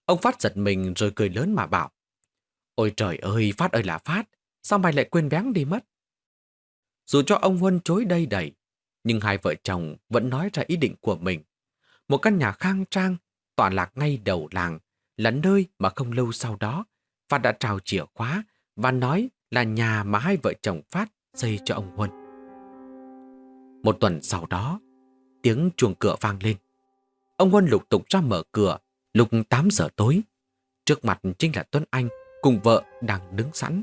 Ông Phát giật mình rồi cười lớn mà bảo: Ôi trời ơi, Phát ơi là Phát, sao mày lại quên béng đi mất? Dù cho ông Huân chối đây đầy, nhưng hai vợ chồng vẫn nói ra ý định của mình. Một căn nhà khang trang, tọa lạc ngay đầu làng, là nơi mà không lâu sau đó, Phát đã trao chìa khóa và nói là nhà mà hai vợ chồng Phát xây cho ông Huân. Một tuần sau đó, tiếng chuông cửa vang lên. Ông Huân lục tục ra mở cửa lúc 8 giờ tối. Trước mặt chính là Tuấn Anh cùng vợ đang đứng sẵn.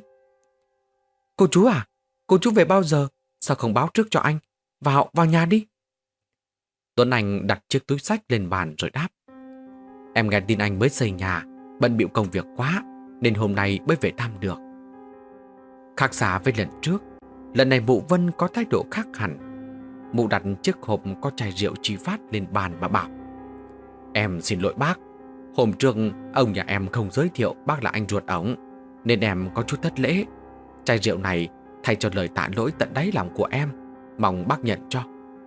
Cô chú à, cô chú về bao giờ? Sao không báo trước cho anh? Vào nhà đi. Tuấn Anh đặt chiếc túi xách lên bàn rồi đáp: Em nghe tin anh mới xây nhà, bận bịu công việc quá, nên hôm nay mới về thăm được. Khác xa với lần trước, lần này mụ Vân có thái độ khác hẳn. Mụ đặt chiếc hộp có chai rượu chi phát lên bàn và bảo: Em xin lỗi bác, hôm trước ông nhà em không giới thiệu bác là anh ruột ổng, nên em có chút thất lễ. Chai rượu này thay cho lời tạ lỗi tận đáy lòng của em, mong bác nhận cho.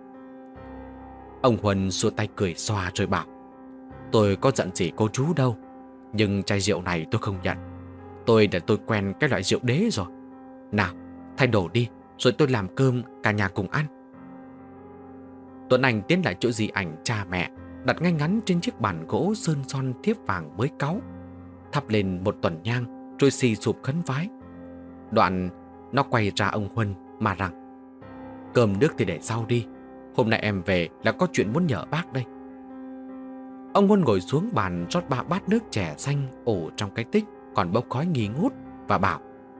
Ông Huân xua tay cười xòa rồi bảo: Tôi có giận gì cô chú đâu, nhưng chai rượu này tôi không nhận. Tôi quen cái loại rượu đế rồi. Nào, thay đồ đi, rồi tôi làm cơm cả nhà cùng ăn. Tuấn Anh tiến lại chỗ di ảnh cha mẹ, đặt ngay ngắn trên chiếc bàn gỗ sơn son thiếp vàng mới cáu, thắp lên một tuần nhang rồi xì sụp khấn vái. Đoạn nó quay ra ông Huân mà rằng: Cơm nước thì để sau đi, hôm nay em về là có chuyện muốn nhờ bác đây. Ông Huân ngồi xuống bàn rót 3 bát nước chè xanh ổ trong cái tích còn bốc khói nghi ngút và bảo: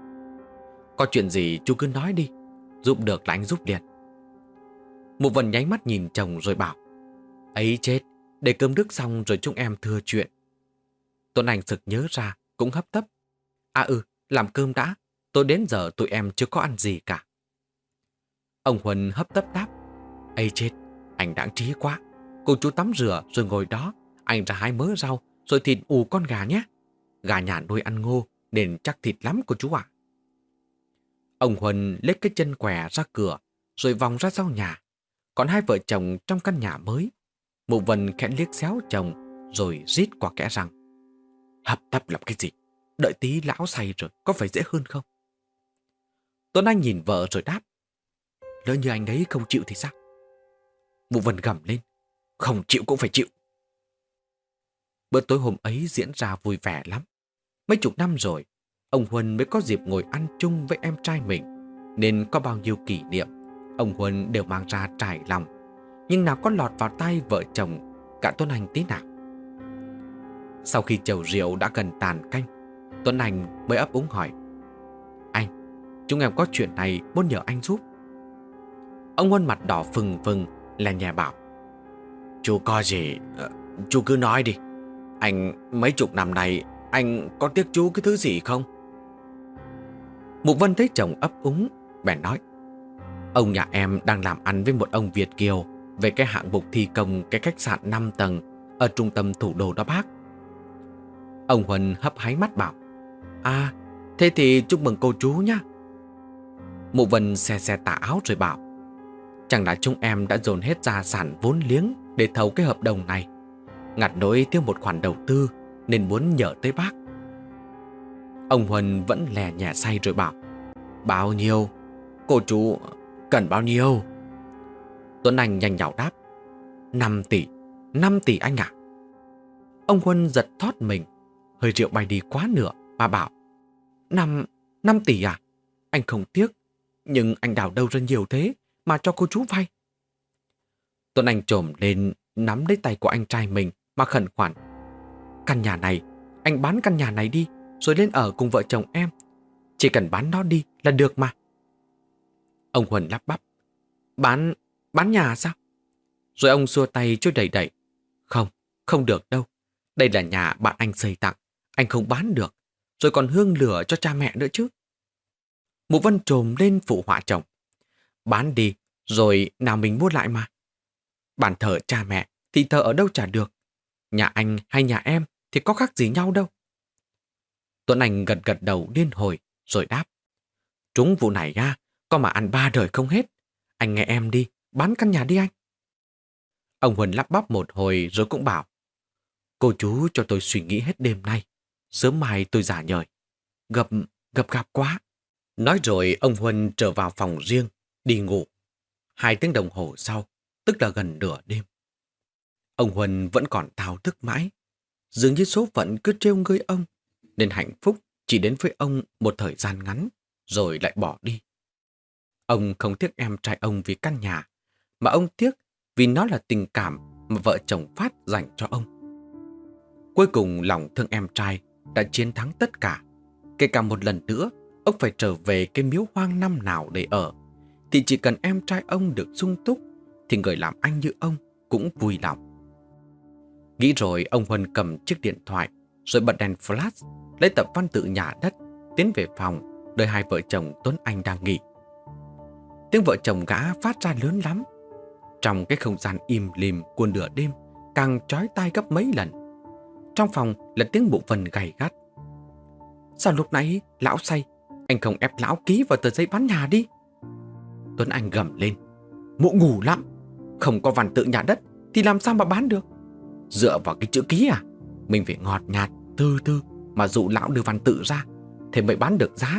Có chuyện gì chú cứ nói đi, giúp được là anh giúp liền. Mụ Vân nháy mắt nhìn chồng rồi bảo: Ấy chết, để cơm nước xong rồi chúng em thưa chuyện. Tuấn Anh sực nhớ ra, cũng hấp tấp: làm cơm đã, tôi đến giờ tụi em chưa có ăn gì cả. Ông Huân hấp tấp đáp: Ấy chết, anh đáng trí quá. Cô chú tắm rửa rồi ngồi đó, anh ra hái mớ rau rồi thịt ù con gà nhé. Gà nhà nuôi ăn ngô nên chắc thịt lắm cô chú ạ. Ông Huân lết cái chân què ra cửa rồi vòng ra sau nhà. Còn hai vợ chồng trong căn nhà mới, mụ Vân khẽ liếc xéo chồng rồi rít qua kẽ răng: Hấp tấp làm cái gì? Đợi tí lão say rồi có phải dễ hơn không? Tuấn Anh nhìn vợ rồi đáp: Lỡ như anh ấy không chịu thì sao? Mụ Vân gầm lên: Không chịu cũng phải chịu. Bữa tối hôm ấy diễn ra vui vẻ lắm. Mấy chục năm rồi, ông Huân mới có dịp ngồi ăn chung với em trai mình, nên có bao nhiêu kỷ niệm, ông Huân đều mang ra trải lòng, nhưng nào có lọt vào tay vợ chồng cả Tuấn Anh tí nào. Sau khi chầu rượu đã gần tàn canh, Tuấn Anh mới ấp úng hỏi: Anh, chúng em có chuyện này muốn nhờ anh giúp. Ông Huân mặt đỏ phừng phừng, lè nhẹ bảo: Chú có gì, chú cứ nói đi. Anh mấy chục năm nay, anh có tiếc chú cái thứ gì không? Mụ Vân thấy chồng ấp úng, bèn nói: Ông nhà em đang làm ăn với một ông Việt kiều về cái hạng mục thi công cái khách sạn 5 tầng ở trung tâm thủ đô đó bác. Ông Huân hấp háy mắt bảo: Thế thì chúc mừng cô chú nhá. Mụ Vân xe tà áo rồi bảo: Chẳng là chúng em đã dồn hết gia sản vốn liếng để thầu cái hợp đồng này, ngặt nỗi thiếu một khoản đầu tư nên muốn nhờ tới bác. Ông Huân vẫn lè nhẹ say rồi bảo: Bao nhiêu? Cô chú cần bao nhiêu? Tuấn Anh nhanh nhảu đáp: 5 tỷ, 5 tỷ anh ạ. Ông Huân giật thót mình, hơi rượu bay đi quá nửa và bảo: 5 tỷ à? Anh không tiếc, nhưng anh đào đâu ra nhiều thế mà cho cô chú vay? Tuấn Anh trồm lên nắm lấy tay của anh trai mình mà khẩn khoản: Căn nhà này, anh bán căn nhà này đi rồi lên ở cùng vợ chồng em. Chỉ cần bán nó đi là được mà. Ông Huân lắp bắp: Bán nhà sao? Rồi ông xua tay trôi đầy đẩy: Không được đâu. Đây là nhà bạn anh xây tặng, anh không bán được, rồi còn hương lửa cho cha mẹ nữa chứ. Mụ Vân trồm lên phụ họa chồng: Bán đi, rồi nào mình mua lại mà. Bàn thờ cha mẹ thì thờ ở đâu chả được. Nhà anh hay nhà em thì có khác gì nhau đâu. Tuấn Anh gật đầu điên hồi rồi đáp: Trúng vụ này ra, có mà ăn 3 đời không hết. Anh nghe em đi, bán căn nhà đi anh. Ông Huân lắp bắp một hồi rồi cũng bảo: Cô chú cho tôi suy nghĩ hết đêm nay. Sớm mai tôi giả nhời. Gập quá. Nói rồi ông Huân trở vào phòng riêng, đi ngủ. 2 tiếng đồng hồ sau, tức là gần nửa đêm. Ông Huân vẫn còn thao thức mãi. Dường như số phận cứ trêu ngươi ông, nên hạnh phúc chỉ đến với ông một thời gian ngắn, rồi lại bỏ đi. Ông không tiếc em trai ông vì căn nhà, mà ông tiếc vì nó là tình cảm mà vợ chồng Phát dành cho ông. Cuối cùng lòng thương em trai đã chiến thắng tất cả. Kể cả một lần nữa, ông phải trở về cái miếu hoang năm nào để ở, thì chỉ cần em trai ông được sung túc, thì người làm anh như ông cũng vui lòng. Nghĩ rồi, ông Huân cầm chiếc điện thoại, rồi bật đèn flash, lấy tập văn tự nhà đất, tiến về phòng, nơi 2 vợ chồng Tuấn Anh đang nghỉ. Tiếng vợ chồng gã phát ra lớn lắm. Trong cái không gian im lìm của nửa đêm, càng chói tai gấp mấy lần. Trong phòng là tiếng Mụ Vân gay gắt. Sao lúc nãy lão say, anh không ép lão ký vào tờ giấy bán nhà đi? Tuấn Anh gầm lên. Mụ ngủ lắm, không có văn tự nhà đất thì làm sao mà bán được? Dựa vào cái chữ ký à? Mình phải ngọt nhạt, từ từ mà dụ lão đưa văn tự ra, thì mới bán được giá.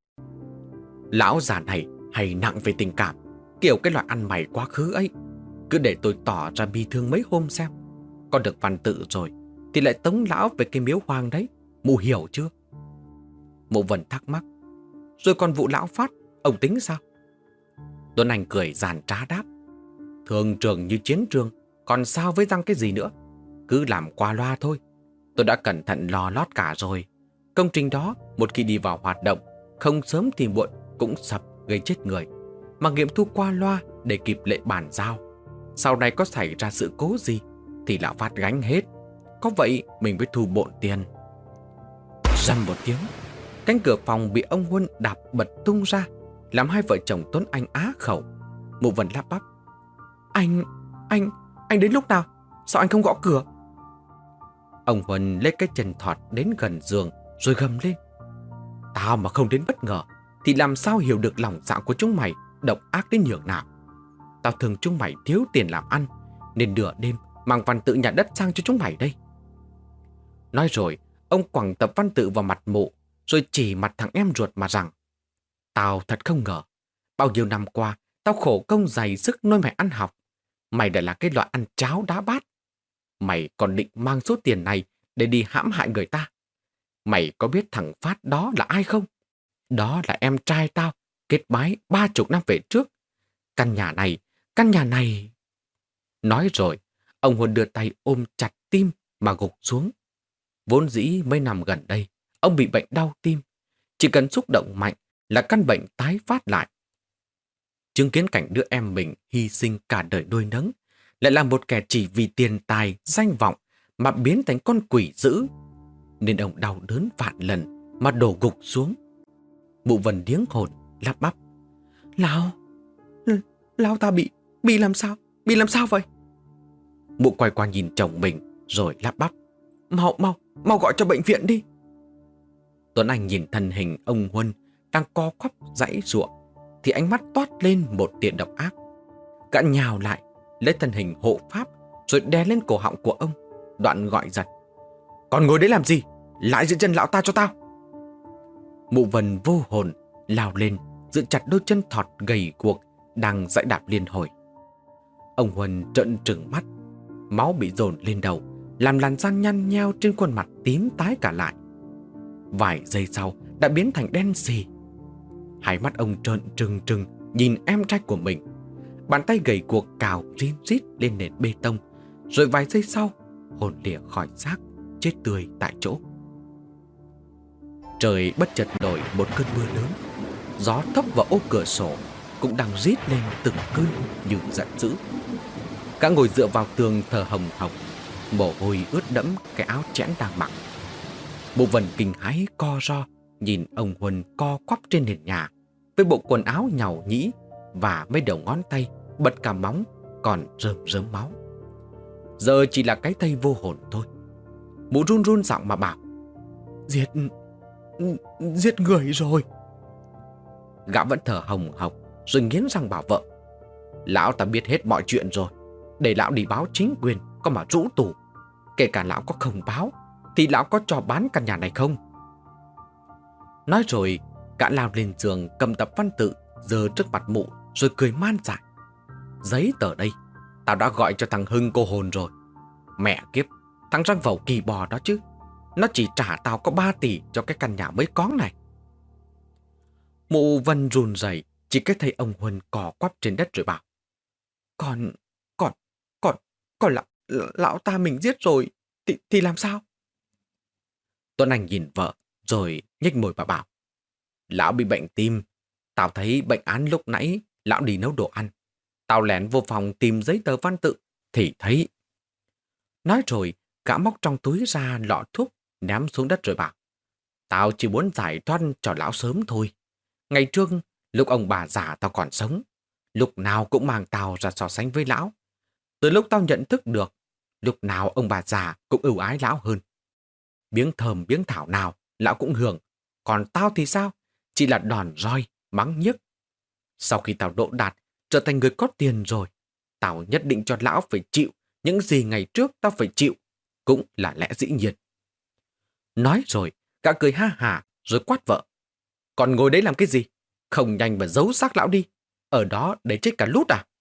Lão già này hay nặng về tình cảm, kiểu cái loại ăn mày quá khứ ấy. Cứ để tôi tỏ ra bi thương mấy hôm xem. Có được văn tự rồi thì lại tống lão về cái miếu hoang đấy. Mụ hiểu chưa? Mụ Vân thắc mắc. Rồi còn vụ lão Phát, ông tính sao? Tuấn Anh cười giàn trá đáp. Thường trường như chiến trường, còn sao với răng cái gì nữa? Cứ làm qua loa thôi. Tôi đã cẩn thận lo lót cả rồi. Công trình đó một khi đi vào hoạt động, không sớm thì muộn cũng sập gây chết người. Mà nghiệm thu qua loa để kịp lệ bàn giao. Sau này có xảy ra sự cố gì thì lão Phát gánh hết. Có vậy mình mới thu bộn tiền. Rầm một tiếng, cánh cửa phòng bị ông Huân đạp bật tung ra, làm 2 vợ chồng Tuấn Anh á khẩu. Mụ Vân lắp bắp. Anh đến lúc nào? Sao anh không gõ cửa? Ông Huân lấy cái chân thọt đến gần giường rồi gầm lên. Tao mà không đến bất ngờ thì làm sao hiểu được lòng dạ của chúng mày độc ác đến nhường nào. Tao thường chúng mày thiếu tiền làm ăn, nên nửa đêm mang văn tự nhà đất sang cho chúng mày đây. Nói rồi, ông quẳng tập văn tự vào mặt Mụ, rồi chỉ mặt thằng em ruột mà rằng. Tao thật không ngờ, bao nhiêu năm qua, tao khổ công dày sức nuôi mày ăn học. Mày đã là cái loại ăn cháo đá bát. Mày còn định mang số tiền này để đi hãm hại người ta. Mày có biết thằng Phát đó là ai không? Đó là em trai tao, kết bái 30 năm về trước. Căn nhà này... Nói rồi, ông Huân đưa tay ôm chặt tim mà gục xuống. Vốn dĩ mấy năm gần đây, ông bị bệnh đau tim. Chỉ cần xúc động mạnh là căn bệnh tái phát lại. Chứng kiến cảnh đứa em mình hy sinh cả đời nuôi nấng, lại là một kẻ chỉ vì tiền tài, danh vọng mà biến thành con quỷ dữ, nên ông đau đớn vạn lần mà đổ gục xuống. Mụ Vân điếng hồn, lắp bắp. Lão ta bị làm sao? Bị làm sao vậy? Mụ quay qua nhìn chồng mình rồi lắp bắp. Mau gọi cho bệnh viện đi. Tuấn Anh nhìn thân hình ông Huân đang co quắp giãy giụa thì ánh mắt toát lên một tia độc ác. Gã nhào lại, lấy thân hình hộ pháp rồi đè lên cổ họng của ông, đoạn gọi giật. Còn ngồi đấy làm gì? Lại giữ chân lão ta cho tao. Mụ Vân vô hồn lao lên, giữ chặt đôi chân thọt gầy guộc đang giãy đạp liên hồi. Ông Huân trợn trừng mắt, máu bị dồn lên đầu, làm làn da nhăn nheo trên khuôn mặt tím tái cả lại. Vài giây sau đã biến thành đen xì. Hai mắt ông trợn trừng trừng nhìn em trai của mình. Bàn tay gầy guộc cào rin rít lên nền bê tông, rồi vài giây sau hồn lìa khỏi xác, chết tươi tại chỗ. Trời bất chợt nổi một cơn mưa lớn. Gió thốc vào ô cửa sổ cũng đang rít lên từng cơn như giận dữ. Cả ngồi dựa vào tường thở hồng hộc, mồ hôi ướt đẫm cái áo chẽn đang mặc. Mụ Vân kinh hãi co ro nhìn ông Huân co quắp trên nền nhà, với bộ quần áo nhàu nhĩ và mấy đầu ngón tay bật cả móng còn rơm rớm máu. Giờ chỉ là cái tay vô hồn thôi. Mụ run run giọng mà bảo. Giết người rồi. Gã vẫn thở hồng hộc rồi nghiến răng bảo vợ. Lão ta biết hết mọi chuyện rồi, để lão đi báo chính quyền có mà rũ tù. Kể cả lão có không báo, thì lão có cho bán căn nhà này không? Nói rồi, gã lao lên giường cầm tập văn tự, giơ trước mặt Mụ rồi cười man dại. Giấy tờ đây, tao đã gọi cho thằng Hưng cô hồn rồi. Mẹ kiếp, thằng răng vẩu kỳ bò đó chứ. Nó chỉ trả tao có 3 tỷ cho cái căn nhà mới có này. Mụ Vân run rẩy, chỉ cái thấy ông Huân cò quắp trên đất rồi bảo: Còn, còn, còn, còn lão ta mình giết rồi, thì làm sao? Tuấn Anh nhìn vợ, rồi nhếch môi và bảo: Lão bị bệnh tim. Tao thấy bệnh án lúc nãy, lão đi nấu đồ ăn. Tao lén vô phòng tìm giấy tờ văn tự, thì thấy. Nói rồi, gã móc trong túi ra lọ thuốc, ném xuống đất rồi bảo: Tao chỉ muốn giải thoát cho lão sớm thôi. Ngày trước, lúc ông bà già tao còn sống, lúc nào cũng mang tao ra so sánh với lão. Từ lúc tao nhận thức được, lúc nào ông bà già cũng ưu ái lão hơn. Biếng thơm biếng thảo nào, lão cũng hưởng. Còn tao thì sao? Chỉ là đòn roi, mắng nhiếc. Sau khi tao đỗ đạt, trở thành người có tiền rồi, tao nhất định cho lão phải chịu những gì ngày trước tao phải chịu. Cũng là lẽ dĩ nhiên. Nói rồi, gã cười ha hả rồi quát vợ: Còn ngồi đấy làm cái gì? Không nhanh mà giấu xác lão đi. Ở đó để chết cả lút à?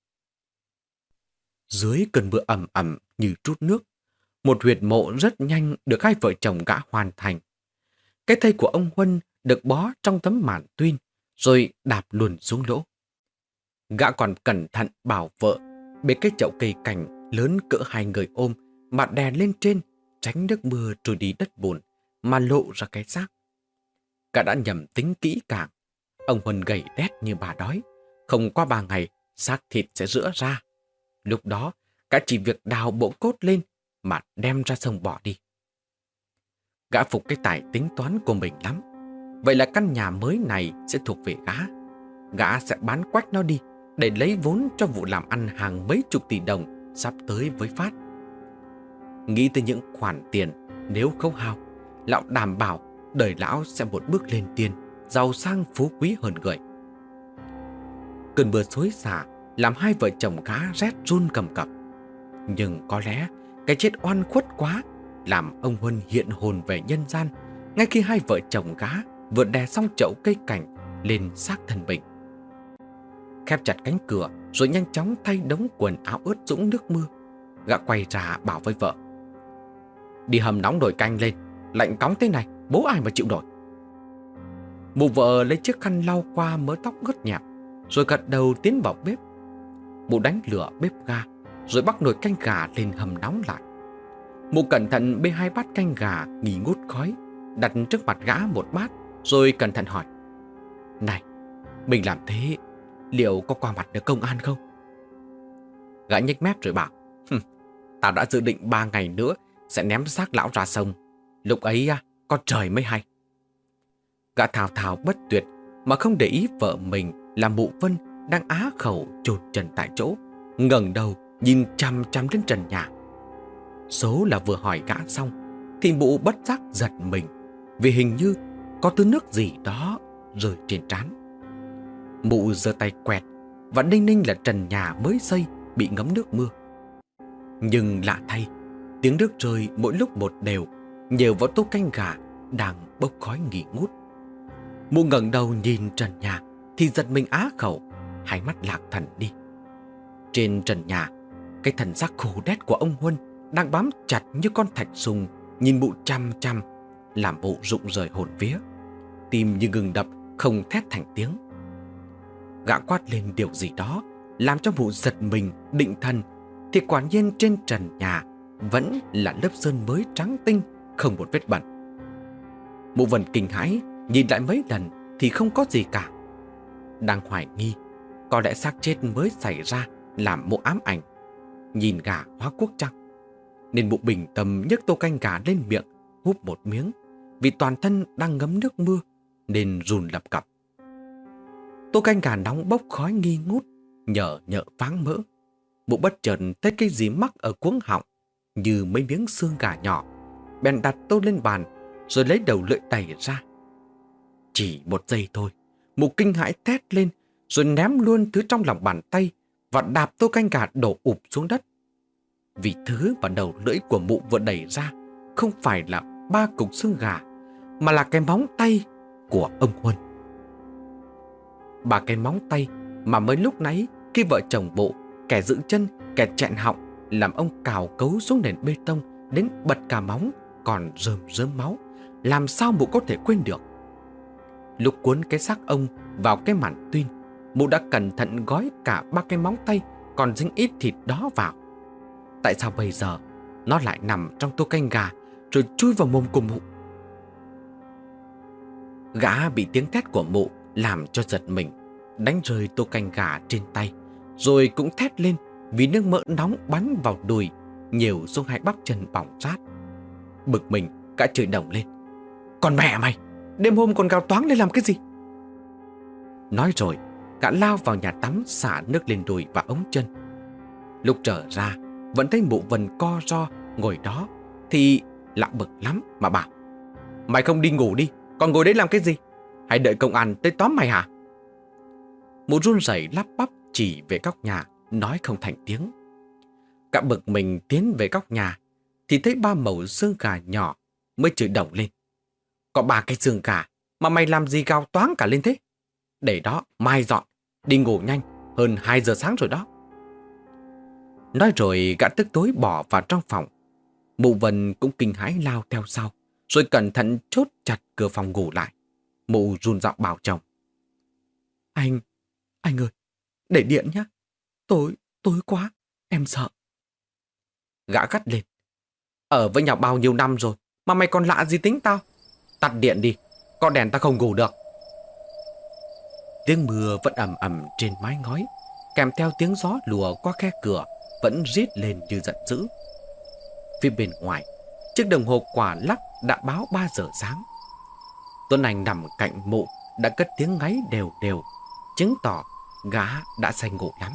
Dưới cơn mưa ẩm ẩm như trút nước, một huyệt mộ rất nhanh được hai vợ chồng gã hoàn thành. Cái thây của ông Huân được bó trong tấm màn tuyên, rồi đạp luôn xuống lỗ. Gã còn cẩn thận bảo vợ bế cái chậu cây cảnh lớn cỡ 2 người ôm mà đè lên trên, tránh nước mưa trôi đi đất bùn mà lộ ra cái xác. Gã đã nhầm tính kỹ càng. Ông Huân gầy đét như bà đói. Không qua 3 ngày, xác thịt sẽ rữa ra. Lúc đó, gã chỉ việc đào bộ cốt lên mà đem ra sông bỏ đi. Gã phục cái tài tính toán của mình lắm. Vậy là căn nhà mới này sẽ thuộc về gã. Gã sẽ bán quách nó đi để lấy vốn cho vụ làm ăn hàng mấy chục tỷ đồng sắp tới với Phát. Nghĩ tới những khoản tiền nếu không hao, lão đảm bảo đời lão sẽ một bước lên tiên, giàu sang phú quý hơn người. Cơn mưa xối xả làm hai vợ chồng gã rét run cầm cập. Nhưng có lẽ cái chết oan khuất quá làm ông Huân hiện hồn về nhân gian ngay khi hai vợ chồng gã vừa đè xong chậu cây cảnh lên xác thân mình. Khép chặt cánh cửa rồi nhanh chóng thay đống quần áo ướt dũng nước mưa, gã quay ra bảo với vợ: Đi hầm nóng nồi canh lên, lạnh cóng thế này bố ai mà chịu nổi. Mụ vợ lấy chiếc khăn lau qua mớ tóc ướt nhẹp, rồi gật đầu tiến vào bếp. Mụ đánh lửa bếp ga, rồi bắc nồi canh gà lên hầm nóng lại. Mụ cẩn thận bê 2 bát canh gà nghi ngút khói, đặt trước mặt gã một bát, rồi cẩn thận hỏi: Này, mình làm thế liệu có qua mặt được công an không? Gã nhếch mép rồi bảo: Tao đã dự định 3 ngày nữa sẽ ném xác lão ra sông. Lúc ấy con trời mới hay. Gã thao thao bất tuyệt mà không để ý vợ mình là Mụ Vân đang á khẩu chôn chân tại chỗ, ngẩng đầu nhìn chằm chằm lên trần nhà. Số là vừa hỏi gã xong thì Mụ bất giác giật mình, vì hình như có thứ nước gì đó rơi trên trán. Mụ giơ tay quẹt và đinh ninh là trần nhà mới xây bị ngấm nước mưa. Nhưng lạ thay, tiếng nước rơi mỗi lúc một đều nhờ vào tô canh gà đang bốc khói nghỉ ngút. Mụ ngẩng đầu nhìn trần nhà thì giật mình á khẩu, hai mắt lạc thần đi. Trên trần nhà, cái thân xác khô đét của ông Huân đang bám chặt như con thạch sùng nhìn Mụ chăm chăm, làm Mụ rụng rời hồn vía, tim như ngừng đập, không thét thành tiếng. Gã quát lên điều gì đó làm cho Mụ giật mình định thần, thì quả nhiên trên trần nhà vẫn là lớp sơn mới trắng tinh, không một vết bẩn. Mụ Vân kinh hãi nhìn lại mấy lần thì không có gì cả. Đang hoài nghi có lẽ xác chết mới xảy ra làm Mụ ám ảnh, nhìn gà hóa quốc chăng, nên Mụ bình tâm nhấc tô canh gà lên miệng húp một miếng, vì toàn thân đang ngấm nước mưa nên run lập cập. Tô canh gà nóng bốc khói nghi ngút, nhở nhợ váng mỡ. Mụ bất chợt thấy cái gì mắc ở cuống họng như mấy miếng xương gà nhỏ, bèn đặt tô lên bàn rồi lấy đầu lưỡi đẩy ra. Chỉ một giây thôi, Mụ kinh hãi thét lên rồi ném luôn thứ trong lòng bàn tay và đạp tô canh gà đổ ụp xuống đất. vì thứ và đầu lưỡi của mụ vừa đẩy ra không phải là 3 cục xương gà, mà là cái móng tay của ông Huân. 3 cái móng tay mà mới lúc nãy khi vợ chồng mụ, kẻ giữ chân, kẻ chẹn họng, làm ông cào cấu xuống nền bê tông đến bật cả móng còn rơm rớm máu, làm sao mụ có thể quên được. Lúc cuốn cái xác ông vào cái màn tuyên, mụ đã cẩn thận gói cả 3 cái móng tay còn dính ít thịt đó vào. Tại sao bây giờ nó lại nằm trong tô canh gà rồi chui vào mồm của mụ? Gã bị tiếng thét của mụ làm cho giật mình, đánh rơi tô canh gà trên tay, rồi cũng thét lên vì nước mỡ nóng bắn vào đùi, nhiều xuống 2 bắp chân bỏng rát. Bực mình, gã chửi đồng lên: "Còn mẹ mày, đêm hôm còn gào toáng lên làm cái gì?" Nói rồi, gã lao vào nhà tắm xả nước lên đùi và ống chân. Lúc trở ra, vẫn thấy mụ Vân co ro ngồi đó, thì lạ bực lắm mà bảo: "Mày không đi ngủ đi, còn ngồi đấy làm cái gì? Hay đợi công an tới tóm mày hả?" Mụ run rẩy lắp bắp chỉ về góc nhà, nói không thành tiếng. Gã bực mình tiến về góc nhà, thì thấy 3 mẩu xương gà nhỏ, mới chửi đồng lên: "Có 3 cái xương gà mà mày làm gì gào toáng cả lên thế? Để đó mai dọn, đi ngủ nhanh, hơn 2 giờ sáng rồi đó." Nói rồi gã tức tối bỏ vào trong phòng. Mụ Vân cũng kinh hãi lao theo sau, rồi cẩn thận chốt chặt cửa phòng ngủ lại. Mụ run giọng bảo chồng: Anh ơi, để điện nhé. Tối quá, em sợ." Gã gắt lên: "Ở với nhau bao nhiêu năm rồi mà mày còn lạ gì tính tao? Tắt điện đi, có đèn ta không ngủ được." Tiếng mưa vẫn ầm ầm trên mái ngói, kèm theo tiếng gió lùa qua khe cửa vẫn rít lên như giận dữ. Phía bên ngoài, chiếc đồng hồ quả lắc đã báo 3 giờ sáng. Tuấn Anh nằm cạnh mụ đã cất tiếng ngáy đều đều, chứng tỏ gã đã say ngủ lắm.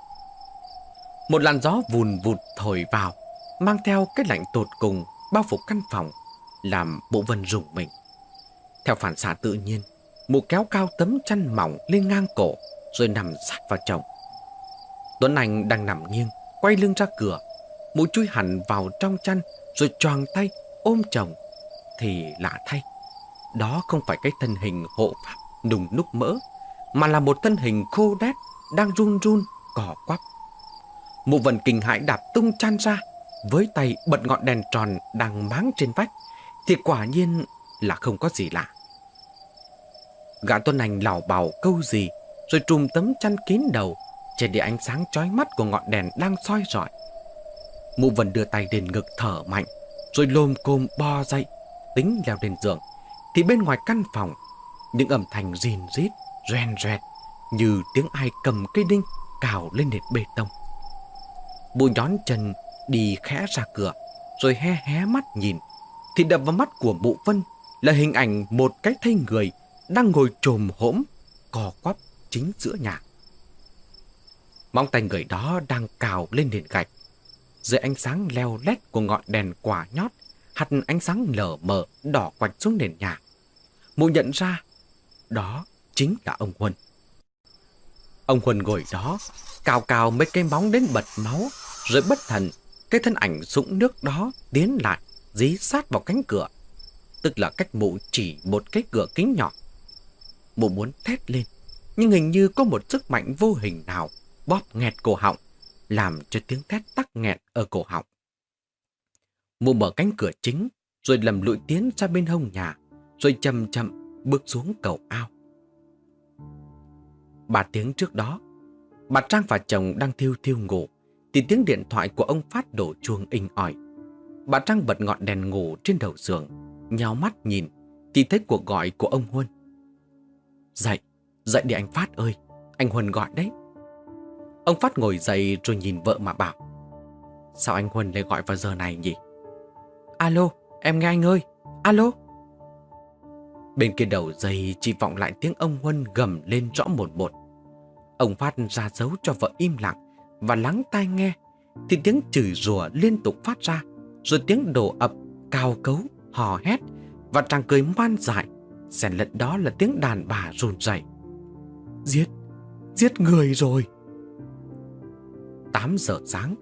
Một làn gió vùn vụt thổi vào, mang theo cái lạnh tột cùng bao phủ căn phòng, làm mụ Vân rùng mình. Theo phản xạ tự nhiên, mụ kéo cao tấm chăn mỏng lên ngang cổ, rồi nằm sát vào chồng. Tuấn Anh đang nằm nghiêng, quay lưng ra cửa. Mụ chui hẳn vào trong chăn, rồi choàng tay ôm chồng. Thì lạ thay, đó không phải cái thân hình hộ pháp nùng núc mỡ, mà là một thân hình khô đét đang run run cò quắp. Mụ Vân kinh hãi đạp tung chăn ra, với tay bật ngọn đèn tròn đang máng trên vách, thì quả nhiên là không có gì lạ. Gã Tuấn Anh lảo bào câu gì, rồi trùm tấm chăn kín đầu, che đi ánh sáng chói mắt của ngọn đèn đang soi rọi. Mụ Vân đưa tay lên ngực thở mạnh, rồi lồm cồm bò dậy, tính leo lên giường, thì bên ngoài căn phòng, những âm thanh rìn rít, roen roẹt, như tiếng ai cầm cây đinh cào lên nền bê tông. Mụ nhón chân đi khẽ ra cửa, rồi hé hé mắt nhìn, thì đập vào mắt của mụ Vân là hình ảnh một cái thây người đang ngồi chồm hổm, co quắp chính giữa nhà. Móng tay người đó đang cào lên nền gạch. Dưới ánh sáng leo lét của ngọn đèn quả nhót, hắt ánh sáng lờ mờ đỏ quạch xuống nền nhà, mụ nhận ra đó chính là ông Huân. Ông Huân ngồi đó, cào cào mấy cái móng đến bật máu, rồi bất thần, cái thân ảnh sũng nước đó tiến lại, dí sát vào cánh cửa, tức là cách mụ chỉ một cái cửa kính nhỏ. Mụ muốn thét lên, nhưng hình như có một sức mạnh vô hình nào bóp nghẹt cổ họng, làm cho tiếng thét tắc nghẹn ở cổ họng. Mụ mở cánh cửa chính, rồi lầm lũi tiến ra bên hông nhà, rồi chậm chậm bước xuống cầu ao. 3 tiếng trước đó, bà Trang và chồng đang thiêu thiêu ngủ, thì tiếng điện thoại của ông Phát đổ chuông inh ỏi. Bà Trang bật ngọn đèn ngủ trên đầu giường, nhào mắt nhìn, thì thấy cuộc gọi của ông Huân. Dậy đi anh Phát ơi, anh Huân gọi đấy." Ông Phát ngồi dậy rồi nhìn vợ mà bảo: "Sao anh Huân lại gọi vào giờ này nhỉ?" "Alo, em nghe anh ơi, alo." Bên kia đầu dây chỉ vọng lại tiếng ông Huân gầm lên rõ một một. Ông Phát ra dấu cho vợ im lặng và lắng tai nghe, thì tiếng chửi rủa liên tục phát ra, rồi tiếng đổ ập, cào cấu, hò hét và tràng cười man dại, xen lẫn đó là tiếng đàn bà run rẩy. Giết người rồi." 8 giờ sáng,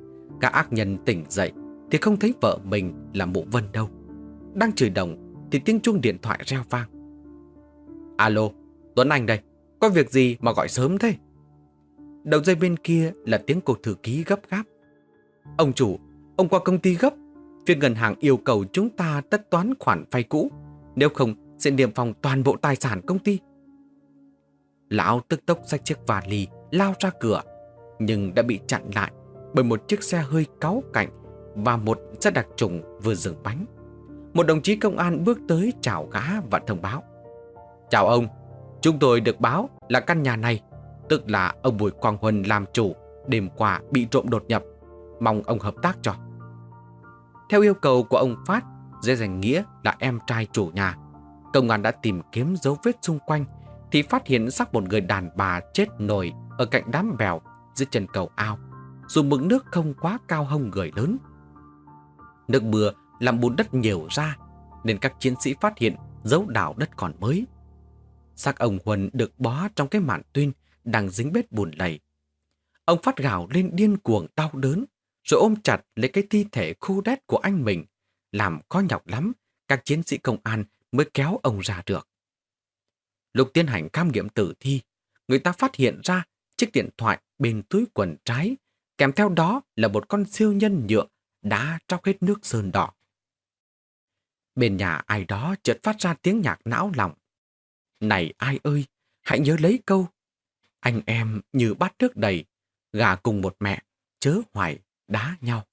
Các ác nhân tỉnh dậy thì không thấy vợ mình là Mụ Vân đâu. Đang chửi đồng thì tiếng chuông điện thoại reo vang. Alo, Tuấn Anh đây, có việc gì mà gọi sớm thế? Đầu dây bên kia là tiếng cô thư ký gấp gáp. Ông chủ, ông qua công ty gấp. Phía ngân hàng yêu cầu chúng ta tất toán khoản vay cũ, nếu không sẽ niêm phong toàn bộ tài sản công ty. Lão tức tốc xách chiếc vali lao ra cửa, nhưng đã bị chặn lại bởi một chiếc xe hơi cáu cạnh và một xe đặc trùng vừa dừng bánh. Một đồng chí công an bước tới chào gã và thông báo. Chào ông, chúng tôi được báo là căn nhà này, tức là ông Bùi Quang Huân làm chủ, đêm qua bị trộm đột nhập. Mong ông hợp tác cho. Theo yêu cầu của ông Phát, dưới danh nghĩa là em trai chủ nhà, công an đã tìm kiếm dấu vết xung quanh thì phát hiện xác một người đàn bà chết nổi ở cạnh đám bèo dưới chân cầu ao, dù mực nước không quá cao hông người lớn. Nước mưa làm bùn đất nhiều ra nên các chiến sĩ phát hiện dấu đào đất còn mới. Xác ông Huân được bó trong cái màn tuyên đang dính bết bùn lầy. Ông Phát gào lên điên cuồng đau đớn, rồi ôm chặt lấy cái thi thể khô đét của anh mình. Làm khó nhọc lắm, các chiến sĩ công an mới kéo ông ra được. Lúc tiến hành khám nghiệm tử thi, người ta phát hiện ra chiếc điện thoại bên túi quần trái, kèm theo đó là một con siêu nhân nhựa đã tróc hết nước sơn đỏ. Bên nhà ai đó chợt phát ra tiếng nhạc não lòng. Này ai ơi, hãy nhớ lấy câu: anh em như bát nước đầy, gà cùng một mẹ, chớ hoài đá nhau.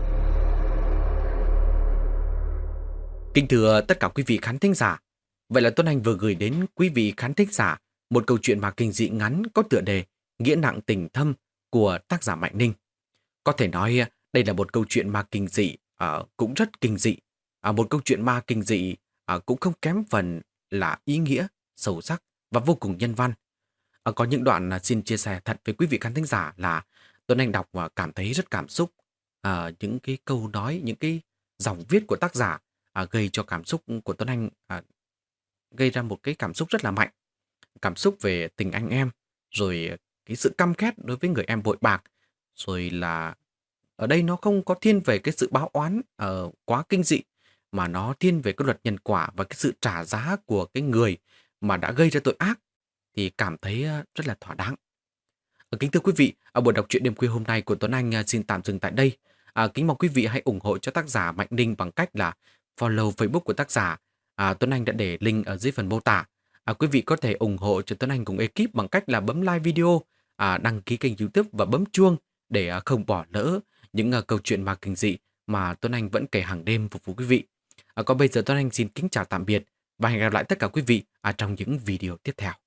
Kính thưa tất cả quý vị khán thính giả, vậy là Tuấn Anh vừa gửi đến quý vị khán thính giả một câu chuyện ma kinh dị ngắn có tựa đề Nghĩa nặng tình thâm của tác giả Mạnh Ninh. Có thể nói đây là một câu chuyện ma kinh dị cũng rất kinh dị, một câu chuyện ma kinh dị cũng không kém phần là ý nghĩa, sâu sắc và vô cùng nhân văn. Có những đoạn xin chia sẻ thật với quý vị khán thính giả là Tuấn Anh đọc và cảm thấy rất cảm xúc. Những cái câu nói, những cái dòng viết của tác giả gây cho cảm xúc của Tuấn Anh gây ra một cái cảm xúc rất là mạnh. Cảm xúc về tình anh em, rồi cái sự căm ghét đối với người em bội bạc, rồi là ở đây nó không có thiên về cái sự báo oán quá kinh dị, mà nó thiên về cái luật nhân quả và cái sự trả giá của cái người mà đã gây ra tội ác, thì cảm thấy rất là thỏa đáng. Kính thưa quý vị, buổi đọc truyện đêm khuya hôm nay của Tuấn Anh xin tạm dừng tại đây. Kính mong quý vị hãy ủng hộ cho tác giả Mạnh Ninh bằng cách là follow Facebook của tác giả. Tuấn Anh đã để link ở dưới phần mô tả. Quý vị có thể ủng hộ cho Tuấn Anh cùng ekip bằng cách là bấm like video, đăng ký kênh YouTube và bấm chuông để không bỏ lỡ những câu chuyện ma kinh dị mà Tuấn Anh vẫn kể hàng đêm phục vụ quý vị. Còn bây giờ Tuấn Anh xin kính chào tạm biệt và hẹn gặp lại tất cả quý vị trong những video tiếp theo.